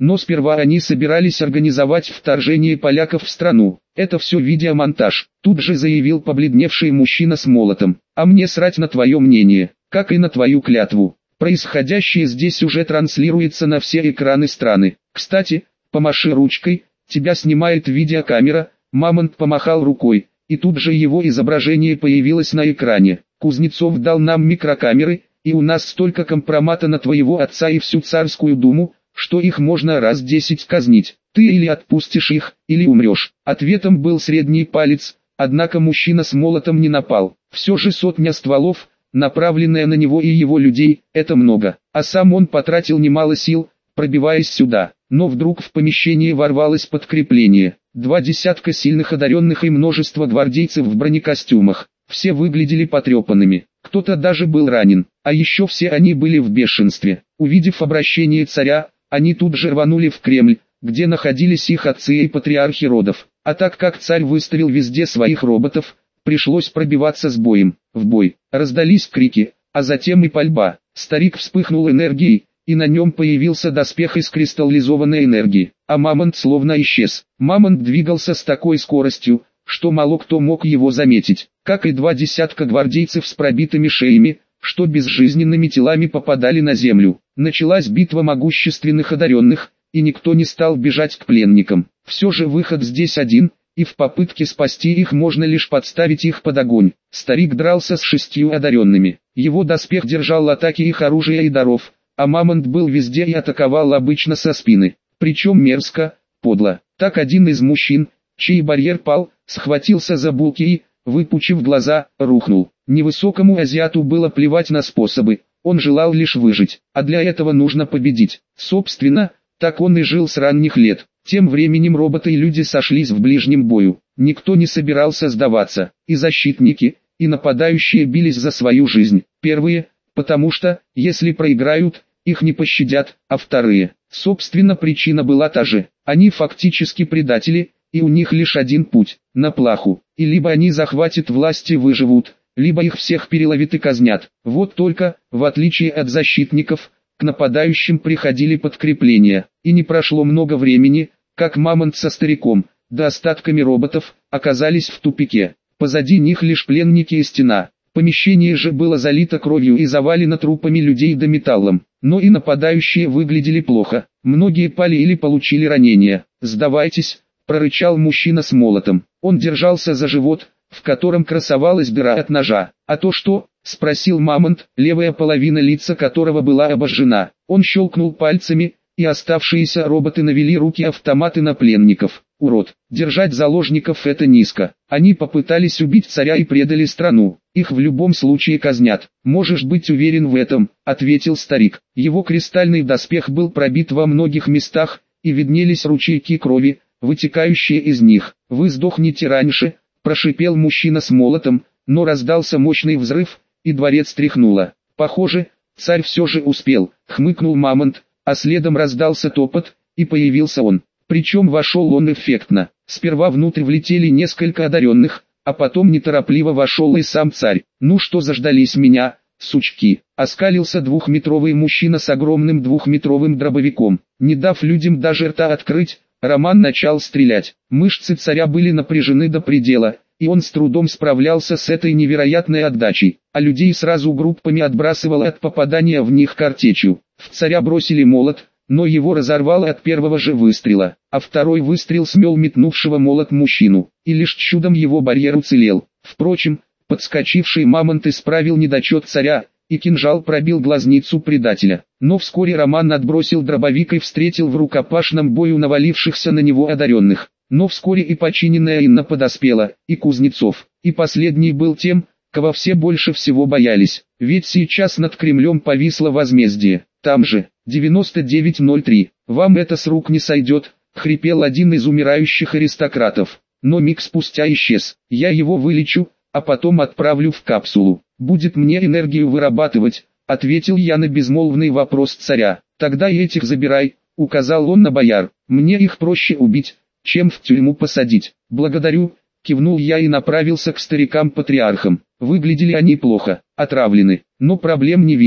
но сперва они собирались организовать вторжение поляков в страну. Это все видеомонтаж, тут же заявил побледневший мужчина с молотом. А мне срать на твое мнение, как и на твою клятву. Происходящее здесь уже транслируется на все экраны страны. Кстати, помаши ручкой, тебя снимает видеокамера. Мамонт помахал рукой, и тут же его изображение появилось на экране. Кузнецов дал нам микрокамеры, и у нас столько компромата на твоего отца и всю царскую думу, что их можно раз 10 казнить. Ты или отпустишь их, или умрешь. Ответом был средний палец, однако мужчина с молотом не напал. Все же сотня стволов, направленная на него и его людей, это много. А сам он потратил немало сил, пробиваясь сюда. Но вдруг в помещение ворвалось подкрепление. 2 десятка сильных одаренных и множество гвардейцев в бронекостюмах. Все выглядели потрепанными, кто-то даже был ранен, а еще все они были в бешенстве. Увидев обращение царя, они тут же рванули в Кремль, где находились их отцы и патриархи родов. А так как царь выставил везде своих роботов, пришлось пробиваться с боем. В бой раздались крики, а затем и пальба. Старик вспыхнул энергией, и на нем появился доспех из кристаллизованной энергии, а Мамонт словно исчез. Мамонт двигался с такой скоростью, что мало кто мог его заметить, как и 2 десятка гвардейцев с пробитыми шеями, что безжизненными телами попадали на землю. Началась битва могущественных одаренных, и никто не стал бежать к пленникам. Все же выход здесь один, и в попытке спасти их можно лишь подставить их под огонь. Старик дрался с 6 одаренными, его доспех держал атаки их оружия и даров, а Мамонт был везде и атаковал обычно со спины, причем мерзко, подло. Так один из мужчин, чей барьер пал, схватился за булки и, выпучив глаза, рухнул. Невысокому азиату было плевать на способы, он желал лишь выжить, а для этого нужно победить. Собственно, так он и жил с ранних лет. Тем временем роботы и люди сошлись в ближнем бою. Никто не собирался сдаваться, и защитники, и нападающие бились за свою жизнь. Первые, потому что, если проиграют, их не пощадят, а вторые, собственно, причина была та же. Они фактически предатели, и у них лишь один путь – на плаху. И либо они захватят власть и выживут, либо их всех переловят и казнят. Вот только, в отличие от защитников, к нападающим приходили подкрепления, и не прошло много времени, как Мамонт со стариком, да остатками роботов, оказались в тупике. Позади них лишь пленники и стена. Помещение же было залито кровью и завалено трупами людей да металлом. Но и нападающие выглядели плохо, многие пали или получили ранения. «Сдавайтесь», — прорычал мужчина с молотом. Он держался за живот, в котором красовалась дыра от ножа. «А то что?» — спросил Мамонт, левая половина лица которого была обожжена. Он щелкнул пальцами, и оставшиеся роботы навели руки-автоматы на пленников. «Урод, держать заложников — это низко. Они попытались убить царя и предали страну. Их в любом случае казнят. Можешь быть уверен в этом», — ответил старик. Его кристальный доспех был пробит во многих местах, и виднелись ручейки крови, вытекающие из них. «Вы сдохнете раньше», — прошипел мужчина с молотом, но раздался мощный взрыв, и дворец тряхнуло. «Похоже, царь все же успел», — хмыкнул Мамонт, а следом раздался топот, и появился он. Причем вошел он эффектно. Сперва внутрь влетели несколько одаренных, а потом неторопливо вошел и сам царь. «Ну что заждались меня, сучки?» — оскалился 2-метровый мужчина с огромным 2-метровым дробовиком. Не дав людям даже рта открыть, Роман начал стрелять. Мышцы царя были напряжены до предела, и он с трудом справлялся с этой невероятной отдачей, а людей сразу группами отбрасывало от попадания в них картечью. В царя бросили молот, но его разорвало от первого же выстрела, а второй выстрел смел метнувшего молот мужчину, и лишь чудом его барьер уцелел. Впрочем, подскочивший Мамонт исправил недочет царя, и кинжал пробил глазницу предателя. Но вскоре Роман отбросил дробовик и встретил в рукопашном бою навалившихся на него одаренных. Но вскоре и починенная Инна подоспела, и Кузнецов, и последний был тем, кого все больше всего боялись, ведь сейчас над Кремлем повисло возмездие. Там же, 9903, «Вам это с рук не сойдет», — хрипел один из умирающих аристократов, но миг спустя исчез. «Я его вылечу, а потом отправлю в капсулу. Будет мне энергию вырабатывать», — ответил я на безмолвный вопрос царя. «Тогда и этих забирай», — указал он на бояр, «мне их проще убить, чем в тюрьму посадить». «Благодарю», — кивнул я и направился к старикам-патриархам. Выглядели они плохо, отравлены, но проблем не вижу.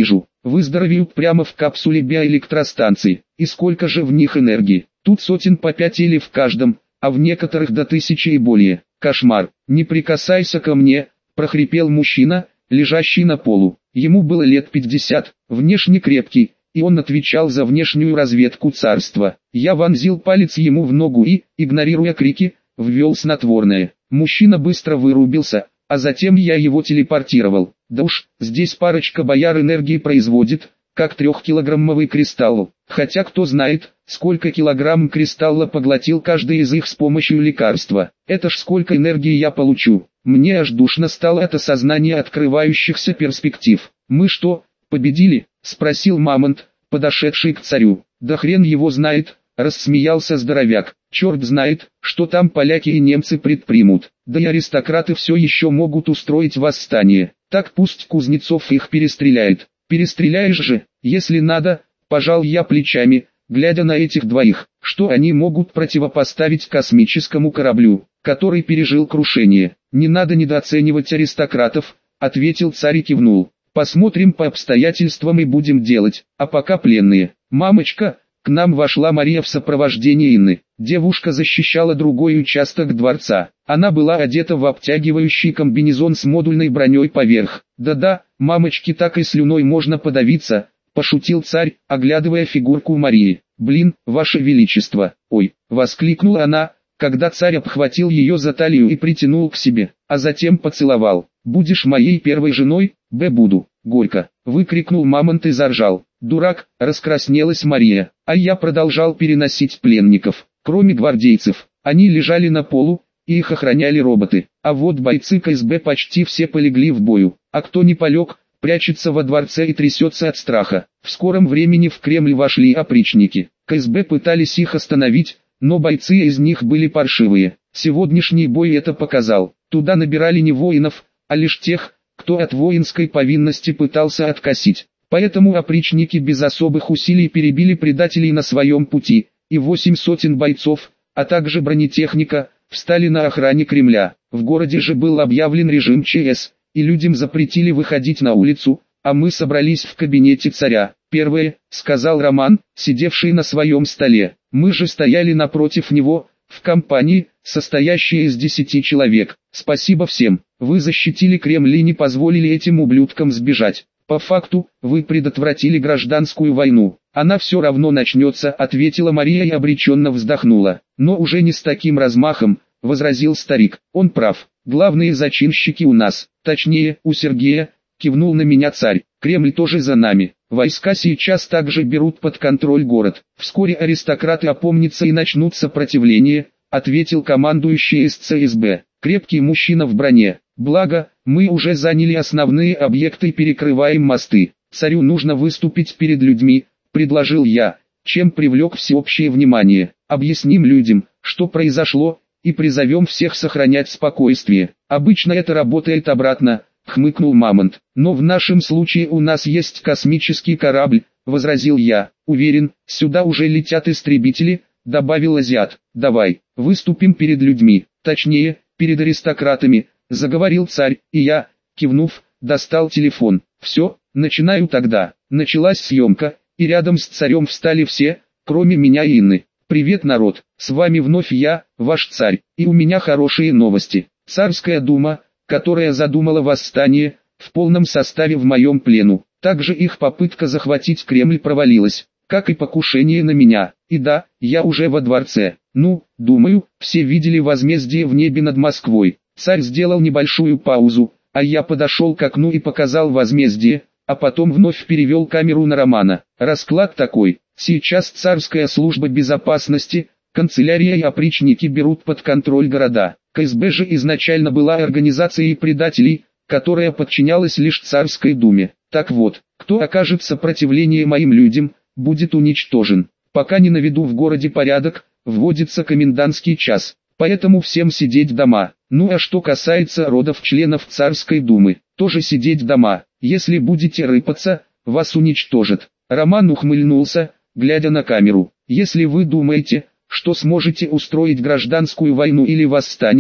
выздоровеют прямо в капсуле биоэлектростанции. И сколько же в них энергии? Тут сотен по 5 или в каждом, а в некоторых до 1000 и более. Кошмар. «Не прикасайся ко мне», – прохрипел мужчина, лежащий на полу. Ему было лет 50, внешне крепкий, и он отвечал за внешнюю разведку царства. Я вонзил палец ему в ногу и, игнорируя крики, ввел снотворное. Мужчина быстро вырубился, а затем я его телепортировал. Да уж, здесь парочка бояр энергии производит, как 3-килограммовый кристалл. Хотя кто знает, сколько килограмм кристалла поглотил каждый из их с помощью лекарства. Это ж сколько энергии я получу. Мне аж душно стало от осознания открывающихся перспектив. «Мы что, победили?» – спросил Мамонт, подошедший к царю. «Да хрен его знает», – рассмеялся здоровяк. «Черт знает, что там поляки и немцы предпримут. Да и аристократы все еще могут устроить восстание. Так пусть Кузнецов их перестреляет». «Перестреляешь же, если надо», – пожал я плечами, глядя на этих двоих. Что они могут противопоставить космическому кораблю, который пережил крушение? «Не надо недооценивать аристократов», – ответил царь и кивнул. «Посмотрим по обстоятельствам и будем делать, а пока пленные». «Мамочка», к нам вошла Мария в сопровождении Инны. Девушка защищала другой участок дворца. Она была одета в обтягивающий комбинезон с модульной броней поверх. «Да-да, мамочки, так и слюной можно подавиться», – пошутил царь, оглядывая фигурку Марии. «Блин, ваше величество!» «Ой!» – воскликнула она, когда царь обхватил ее за талию и притянул к себе, а затем поцеловал. «Будешь моей первой женой?» «Буду!» – горько выкрикнул Мамонт и заржал. «Дурак!» – раскраснелась Мария, а я продолжал переносить пленников. Кроме гвардейцев, они лежали на полу, и их охраняли роботы. А вот бойцы КСБ почти все полегли в бою, а кто не полег, прячется во дворце и трясется от страха. В скором времени в Кремль вошли опричники. КСБ пытались их остановить, но бойцы из них были паршивые. Сегодняшний бой это показал. Туда набирали не воинов, а лишь тех, кто от воинской повинности пытался откосить. Поэтому опричники без особых усилий перебили предателей на своем пути, и 8 сотен бойцов, а также бронетехника, встали на охране Кремля. В городе же был объявлен режим ЧС, и людям запретили выходить на улицу, а мы собрались в кабинете царя. «Первое», — сказал Роман, сидевший на своем столе. Мы же стояли напротив него, в компании, состоящей из 10 человек. «Спасибо всем, вы защитили Кремль и не позволили этим ублюдкам сбежать. По факту, вы предотвратили гражданскую войну. Она все равно начнется», — ответила Мария и обреченно вздохнула. «Но уже не с таким размахом», — возразил старик. «Он прав. Главные зачинщики у нас, точнее, у Сергея», — кивнул на меня царь. «Кремль тоже за нами. Войска сейчас также берут под контроль город. Вскоре аристократы опомнятся и начнут сопротивление», — ответил командующий из ЦСБ. Крепкий мужчина в броне. «Благо, мы уже заняли основные объекты и перекрываем мосты. Царю нужно выступить перед людьми», — предложил я, чем привлек всеобщее внимание. «Объясним людям, что произошло, и призовем всех сохранять спокойствие. Обычно это работает обратно», — хмыкнул Мамонт. «Но в нашем случае у нас есть космический корабль», — возразил я. «Уверен, сюда уже летят истребители», — добавил азиат. «Давай, выступим перед людьми, точнее, перед аристократами», — заговорил царь, и я, кивнув, достал телефон. «Все, начинаю тогда». Началась съемка, и рядом с царем встали все, кроме меня и Инны. «Привет, народ, с вами вновь я, ваш царь, и у меня хорошие новости. Царская дума, которая задумала восстание, в полном составе в моем плену. Также их попытка захватить Кремль провалилась, как и покушение на меня. И да, я уже во дворце. Ну, думаю, все видели возмездие в небе над Москвой». Царь сделал небольшую паузу, а я подошел к окну и показал возмездие, а потом вновь перевел камеру на Романа. Расклад такой: сейчас царская служба безопасности, канцелярия и опричники берут под контроль города. КСБ же изначально была организацией предателей, которая подчинялась лишь царской думе. Так вот, кто окажет сопротивление моим людям, будет уничтожен. Пока не наведу в городе порядок, вводится комендантский час. Поэтому всем сидеть дома. Ну а что касается родов членов царской думы, тоже сидеть дома. Если будете рыпаться, вас уничтожат. Роман ухмыльнулся, глядя на камеру. «Если вы думаете, что сможете устроить гражданскую войну или восстание,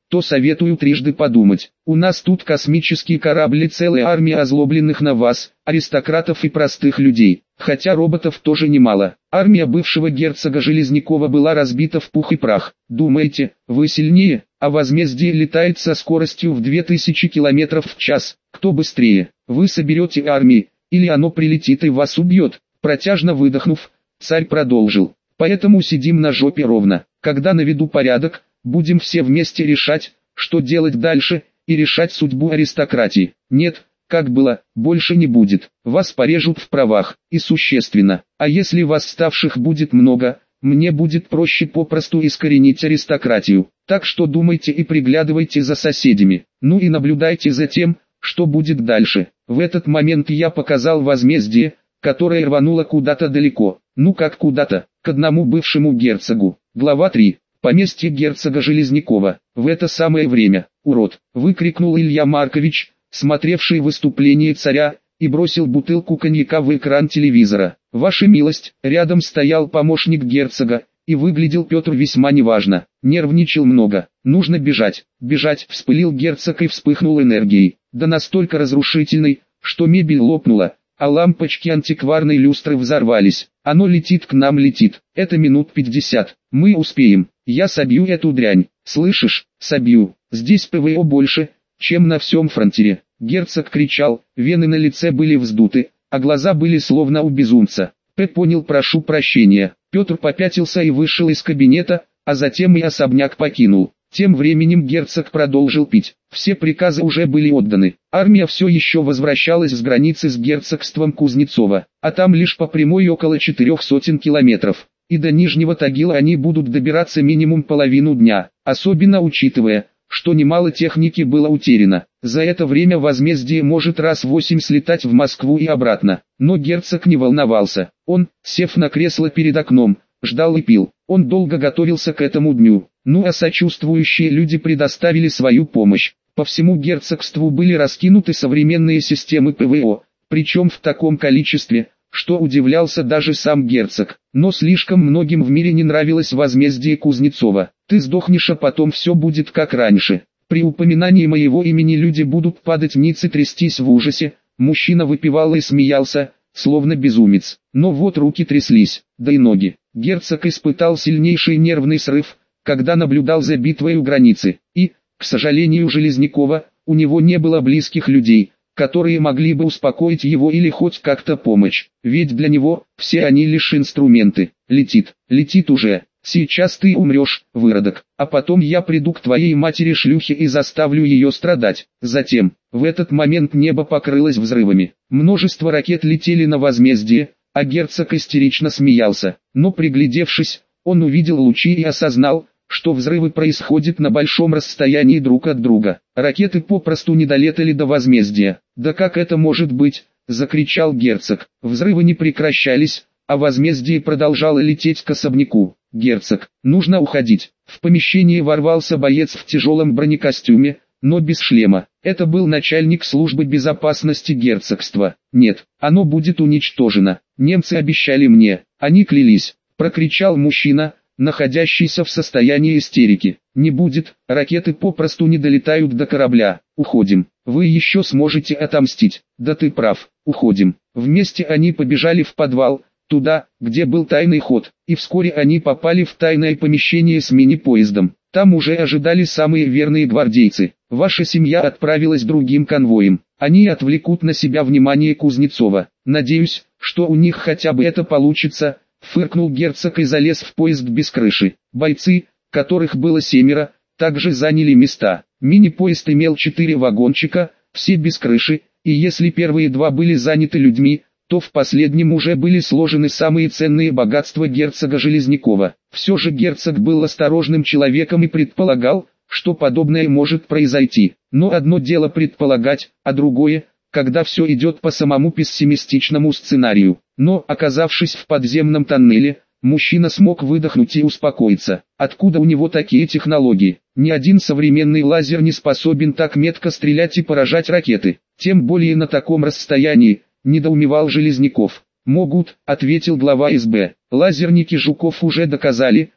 то советую трижды подумать. У нас тут космический корабль и целая армия озлобленных на вас, аристократов и простых людей, хотя роботов тоже немало. Армия бывшего герцога Железнякова была разбита в пух и прах. Думаете, вы сильнее, а возмездие летает со скоростью в 2000 км в час. Кто быстрее? Вы соберете армии, или оно прилетит и вас убьет? Протяжно выдохнув, царь продолжил. Поэтому сидим на жопе ровно. Когда наведу порядок, будем все вместе решать, что делать дальше, и решать судьбу аристократии. Нет, как было, больше не будет. Вас порежут в правах, и существенно. А если восставших будет много, мне будет проще попросту искоренить аристократию. Так что думайте и приглядывайте за соседями. Ну и наблюдайте за тем, что будет дальше. В этот момент я показал возмездие, которое рвануло куда-то далеко. Ну как куда-то, к одному бывшему герцогу. Глава 3. Поместье герцога Железнякова. В это самое время, урод, выкрикнул Илья Маркович, смотревший выступление царя, и бросил бутылку коньяка в экран телевизора. Ваша милость, рядом стоял помощник герцога, и выглядел Петр весьма неважно. Нервничал много. Нужно бежать. Бежать, вспылил герцог и вспыхнул энергией. Да настолько разрушительной, что мебель лопнула, а лампочки антикварной люстры взорвались. Оно летит к нам, летит. Это минут 50. Мы успеем. Я собью эту дрянь. Слышишь? Собью. Здесь ПВО больше, чем на всем фронтире. Герцог кричал, вены на лице были вздуты, а глаза были словно у безумца. Понял, прошу прощения. Петр попятился и вышел из кабинета, а затем и особняк покинул. Тем временем герцог продолжил пить. Все приказы уже были отданы. Армия все еще возвращалась с границы с герцогством Кузнецова, а там лишь по прямой около 400 километров. И до Нижнего Тагила они будут добираться минимум половину дня, особенно учитывая, что немало техники было утеряно. За это время возмездие может раз 8 слетать в Москву и обратно. Но герцог не волновался. Он, сев на кресло перед окном, ждал и пил. Он долго готовился к этому дню. Ну а сочувствующие люди предоставили свою помощь. По всему герцогству были раскинуты современные системы ПВО, причем в таком количестве, что удивлялся даже сам герцог. Но слишком многим в мире не нравилось возмездие Кузнецова. Ты сдохнешь, а потом все будет как раньше. При упоминании моего имени люди будут падать ниц и трястись в ужасе. Мужчина выпивал и смеялся, словно безумец. Но вот руки тряслись, да и ноги. Герцог испытал сильнейший нервный срыв, когда наблюдал за битвой у границы. И, к сожалению Железнякова, у него не было близких людей, которые могли бы успокоить его или хоть как-то помочь. Ведь для него, все они лишь инструменты. Летит, летит уже. Сейчас ты умрешь, выродок, а потом я приду к твоей матери-шлюхе и заставлю ее страдать. Затем, в этот момент небо покрылось взрывами. Множество ракет летели на возмездие, а герцог истерично смеялся. Но приглядевшись, он увидел лучи и осознал, что взрывы происходят на большом расстоянии друг от друга. Ракеты попросту не долетали до возмездия. «Да как это может быть?» – закричал герцог. Взрывы не прекращались, а возмездие продолжало лететь к особняку. «Герцог, нужно уходить». В помещение ворвался боец в тяжелом бронекостюме, но без шлема. Это был начальник службы безопасности герцогства. «Нет, оно будет уничтожено. Немцы обещали мне, они клялись», – прокричал мужчина, находящийся в состоянии истерики. «Не будет, ракеты попросту не долетают до корабля. Уходим. Вы еще сможете отомстить». «Да ты прав, уходим». Вместе они побежали в подвал, туда, где был тайный ход, и вскоре они попали в тайное помещение с мини-поездом. Там уже ожидали самые верные гвардейцы. Ваша семья отправилась другим конвоем. Они отвлекут на себя внимание Кузнецова. Надеюсь, что у них хотя бы это получится. Фыркнул герцог и залез в поезд без крыши. Бойцы, которых было 7, также заняли места. Мини-поезд имел 4 вагончика, все без крыши, и если первые 2 были заняты людьми, то в последнем уже были сложены самые ценные богатства герцога Железнякова. Все же герцог был осторожным человеком и предполагал, что подобное может произойти. Но одно дело предполагать, а другое, когда все идет по самому пессимистичному сценарию. Но, оказавшись в подземном тоннеле, мужчина смог выдохнуть и успокоиться. Откуда у него такие технологии? Ни один современный лазер не способен так метко стрелять и поражать ракеты. Тем более на таком расстоянии, недоумевал Железняков. «Могут», — ответил глава СБ. «Лазерники Жуков уже доказали,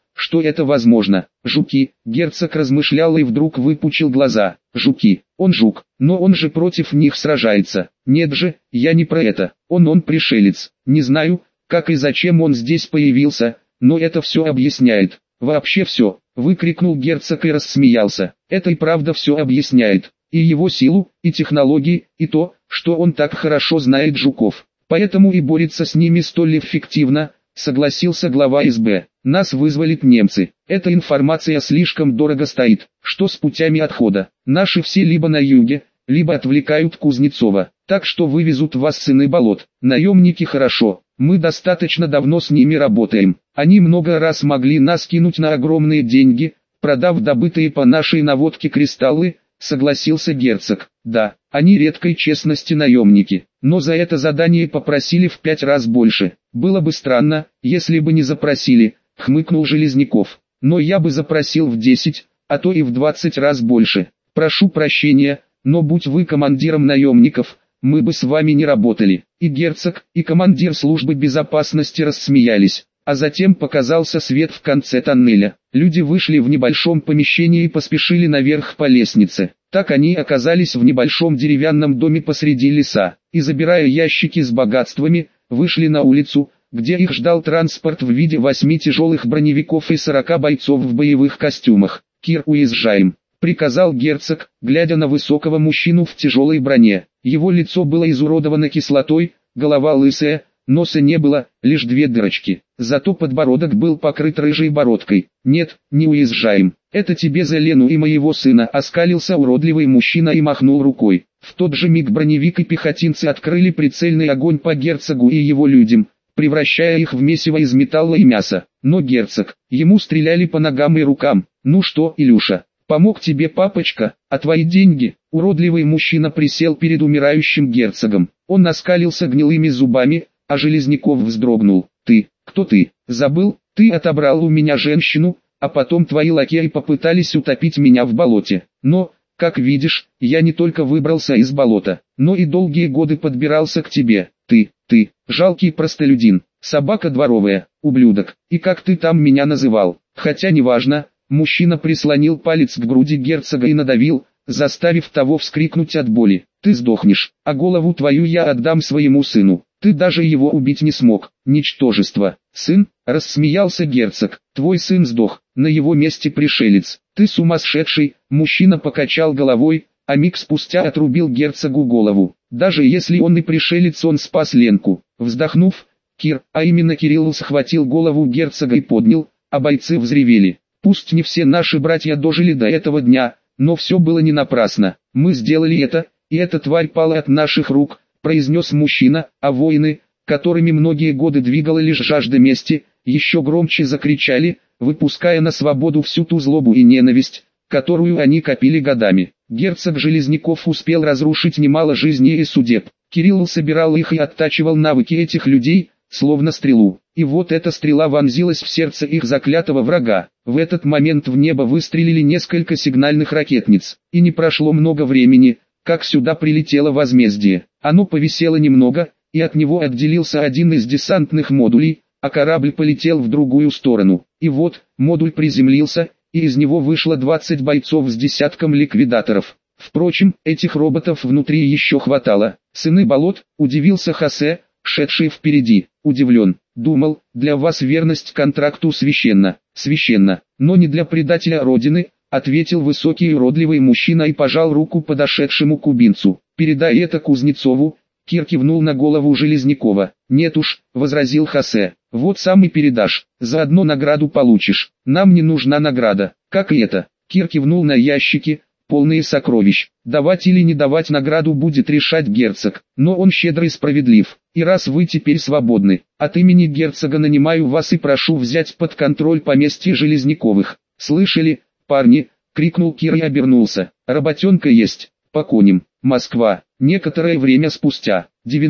что это возможно. Жуки, герцог размышлял и вдруг выпучил глаза. Жуки, он жук, но он же против них сражается. Нет же, я не про это. Он пришелец. Не знаю, как и зачем он здесь появился, но это все объясняет. Вообще все, выкрикнул герцог и рассмеялся. Это и правда все объясняет. И его силу, и технологии, и то, что он так хорошо знает жуков. Поэтому и борется с ними столь эффективно, согласился глава СБ. Нас вызвали немцы. Эта информация слишком дорого стоит. Что с путями отхода? Наши все либо на юге, либо отвлекают Кузнецова. Так что вывезут вас с Сыны болот. Наемники хорошо. Мы достаточно давно с ними работаем. Они много раз могли нас кинуть на огромные деньги, продав добытые по нашей наводке кристаллы, согласился герцог. Да, они редкой честности наемники, но за это задание попросили в 5 раз больше. Было бы странно, если бы не запросили, хмыкнул Железняков. Но я бы запросил в 10, а то и в 20 раз больше. Прошу прощения, но будь вы командиром наемников, мы бы с вами не работали. И герцог, и командир службы безопасности рассмеялись. А затем показался свет в конце тоннеля. Люди вышли в небольшом помещении и поспешили наверх по лестнице. Так они оказались в небольшом деревянном доме посреди леса. И забирая ящики с богатствами, вышли на улицу, где их ждал транспорт в виде 8 тяжелых броневиков и 40 бойцов в боевых костюмах. «Кир, уезжаем», — приказал герцог, глядя на высокого мужчину в тяжелой броне. Его лицо было изуродовано кислотой, голова лысая, носа не было, лишь 2 дырочки. Зато подбородок был покрыт рыжей бородкой. «Нет, не уезжаем. Это тебе за Лену и моего сына», — оскалился уродливый мужчина и махнул рукой. В тот же миг броневик и пехотинцы открыли прицельный огонь по герцогу и его людям, превращая их в месиво из металла и мяса. Но герцог, ему стреляли по ногам и рукам. «Ну что, Илюша, помог тебе папочка, а твои деньги?» Уродливый мужчина присел перед умирающим герцогом. Он оскалился гнилыми зубами, а Железняков вздрогнул. «Ты, кто ты? Забыл? Ты отобрал у меня женщину, а потом твои лакеи попытались утопить меня в болоте. Но, как видишь, я не только выбрался из болота, но и долгие годы подбирался к тебе. Ты, жалкий простолюдин, собака дворовая, ублюдок, и как ты там меня называл? Хотя неважно». Мужчина прислонил палец к груди герцога и надавил, заставив того вскрикнуть от боли. «Ты сдохнешь, а голову твою я отдам своему сыну. Ты даже его убить не смог, ничтожество». «Сын?» — рассмеялся герцог. «Твой сын сдох, на его месте пришелец. Ты сумасшедший!» Мужчина покачал головой, а миг спустя отрубил герцогу голову. «Даже если он и пришелец, он спас Ленку». Вздохнув, Кир, а именно Кирилл, схватил голову герцога и поднял, а бойцы взревели. «Пусть не все наши братья дожили до этого дня, но все было не напрасно. Мы сделали это, и эта тварь пала от наших рук», — произнес мужчина, а воины, которыми многие годы двигала лишь жажда мести, еще громче закричали, выпуская на свободу всю ту злобу и ненависть, которую они копили годами. Герцог Железняков успел разрушить немало жизней и судеб. Кирилл собирал их и оттачивал навыки этих людей, словно стрелу. И вот эта стрела вонзилась в сердце их заклятого врага. В этот момент в небо выстрелили несколько сигнальных ракетниц. И не прошло много времени, как сюда прилетело возмездие. Оно повисело немного, и от него отделился один из десантных модулей, а корабль полетел в другую сторону. И вот, модуль приземлился, и из него вышло 20 бойцов с десятком ликвидаторов. Впрочем, этих роботов внутри еще хватало. «Сыны болот», — удивился Хосе, шедший впереди. «Удивлен. Думал, для вас верность контракту священна». «Священна, но не для предателя Родины», — ответил высокий и уродливый мужчина и пожал руку подошедшему кубинцу. «Передай это Кузнецову». Кир кивнул на голову Железнякова. «Нет уж», — возразил Хосе. «Вот сам и передашь, заодно награду получишь». «Нам не нужна награда». «Как и это?» Кир кивнул на ящики, полные сокровищ. «Давать или не давать награду будет решать герцог, но он щедрый и справедлив. И раз вы теперь свободны, от имени герцога нанимаю вас и прошу взять под контроль поместье Железняковых». «Слышали, парни?» — крикнул Кир и обернулся. «Работенка есть. По коням. Москва». Некоторое время спустя.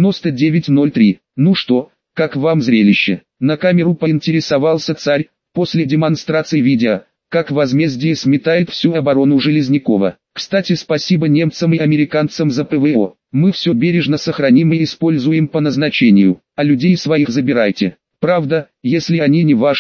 99:03. «Ну что, как вам зрелище?» На камеру поинтересовался царь, после демонстрации видео, как возмездие сметает всю оборону Железнякова. «Кстати, спасибо немцам и американцам за ПВО. Мы все бережно сохраним и используем по назначению, а людей своих забирайте. Правда, если они не ваши,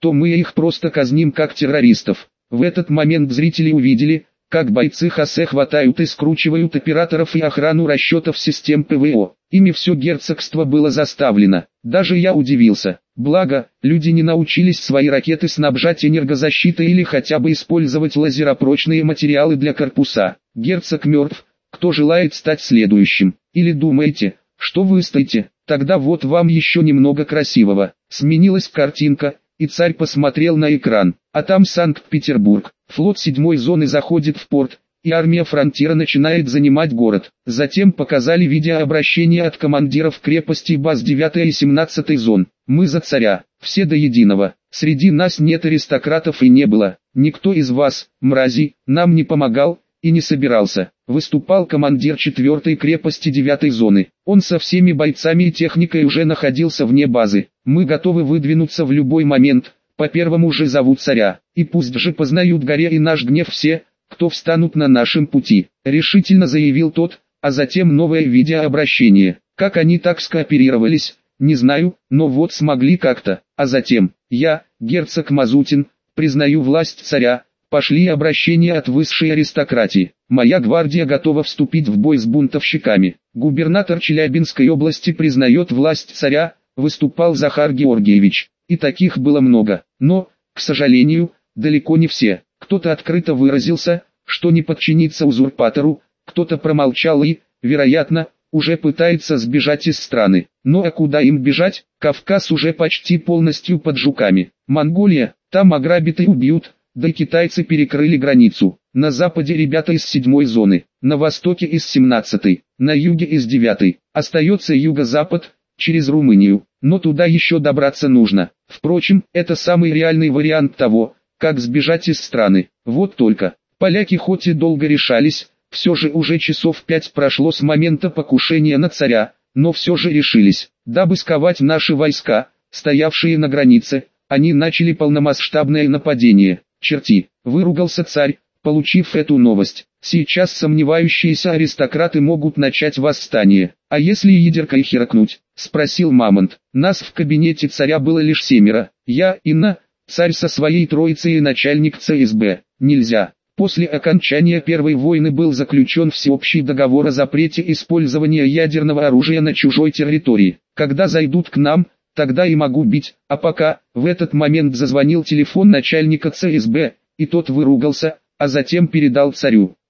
то мы их просто казним как террористов. В этот момент зрители увидели, как бойцы Хосе хватают и скручивают операторов и охрану расчетов систем ПВО. Ими все герцогство было заставлено. Даже я удивился. Благо, люди не научились свои ракеты снабжать энергозащитой или хотя бы использовать лазеропрочные материалы для корпуса. Герцог мертв. Кто желает стать следующим? Или думаете, что вы стоите? Тогда вот вам еще немного красивого. Сменилась картинка, и царь посмотрел на экран. А там Санкт-Петербург. Флот 7-й зоны заходит в порт, и армия фронтира начинает занимать город. Затем показали видеообращение от командиров крепостей баз 9 и 17 зон. Мы за царя, все до единого. Среди нас нет аристократов и не было. Никто из вас, мрази, нам не помогал и не собирался. Выступал командир 4-й крепости 9-й зоны. Он со всеми бойцами и техникой уже находился вне базы. Мы готовы выдвинуться в любой момент. По первому же зовут царя, и пусть же познают горе и наш гнев все, кто встанут на нашем пути, решительно заявил тот, а затем новое видеообращение. Как они так скооперировались, не знаю, но вот смогли как-то. А затем, я, герцог Мазутин, признаю власть царя, пошли обращения от высшей аристократии. Моя гвардия готова вступить в бой с бунтовщиками. Губернатор Челябинской области признает власть царя, выступал Захар Георгиевич. И таких было много, но, к сожалению, далеко не все. Кто-то открыто выразился, что не подчинится узурпатору, кто-то промолчал и, вероятно, уже пытается сбежать из страны. Ну а куда им бежать? Кавказ уже почти полностью под жуками. Монголия, там ограбят и убьют, да и китайцы перекрыли границу. На западе ребята из 7-й зоны, на востоке из 17-й, на юге из 9-й. Остается юго-запад, через Румынию, но туда еще добраться нужно. Впрочем, это самый реальный вариант того, как сбежать из страны. Вот только, поляки хоть и долго решались, все же уже часов 5 прошло с момента покушения на царя, но все же решились. Дабы сковать наши войска, стоявшие на границе, они начали полномасштабное нападение. Черти, выругался царь, получив эту новость. Сейчас сомневающиеся аристократы могут начать восстание. А если ядеркой херкнуть? Спросил Мамонт. Нас в кабинете царя было лишь 7. Я, Инна, царь со своей троицей и начальник ЦСБ. Нельзя. После окончания Первой войны был заключен всеобщий договор о запрете использования ядерного оружия на чужой территории. Когда зайдут к нам, тогда и могу бить. А пока, в этот момент зазвонил телефон начальника ЦСБ, и тот выругался, а затем передал царю.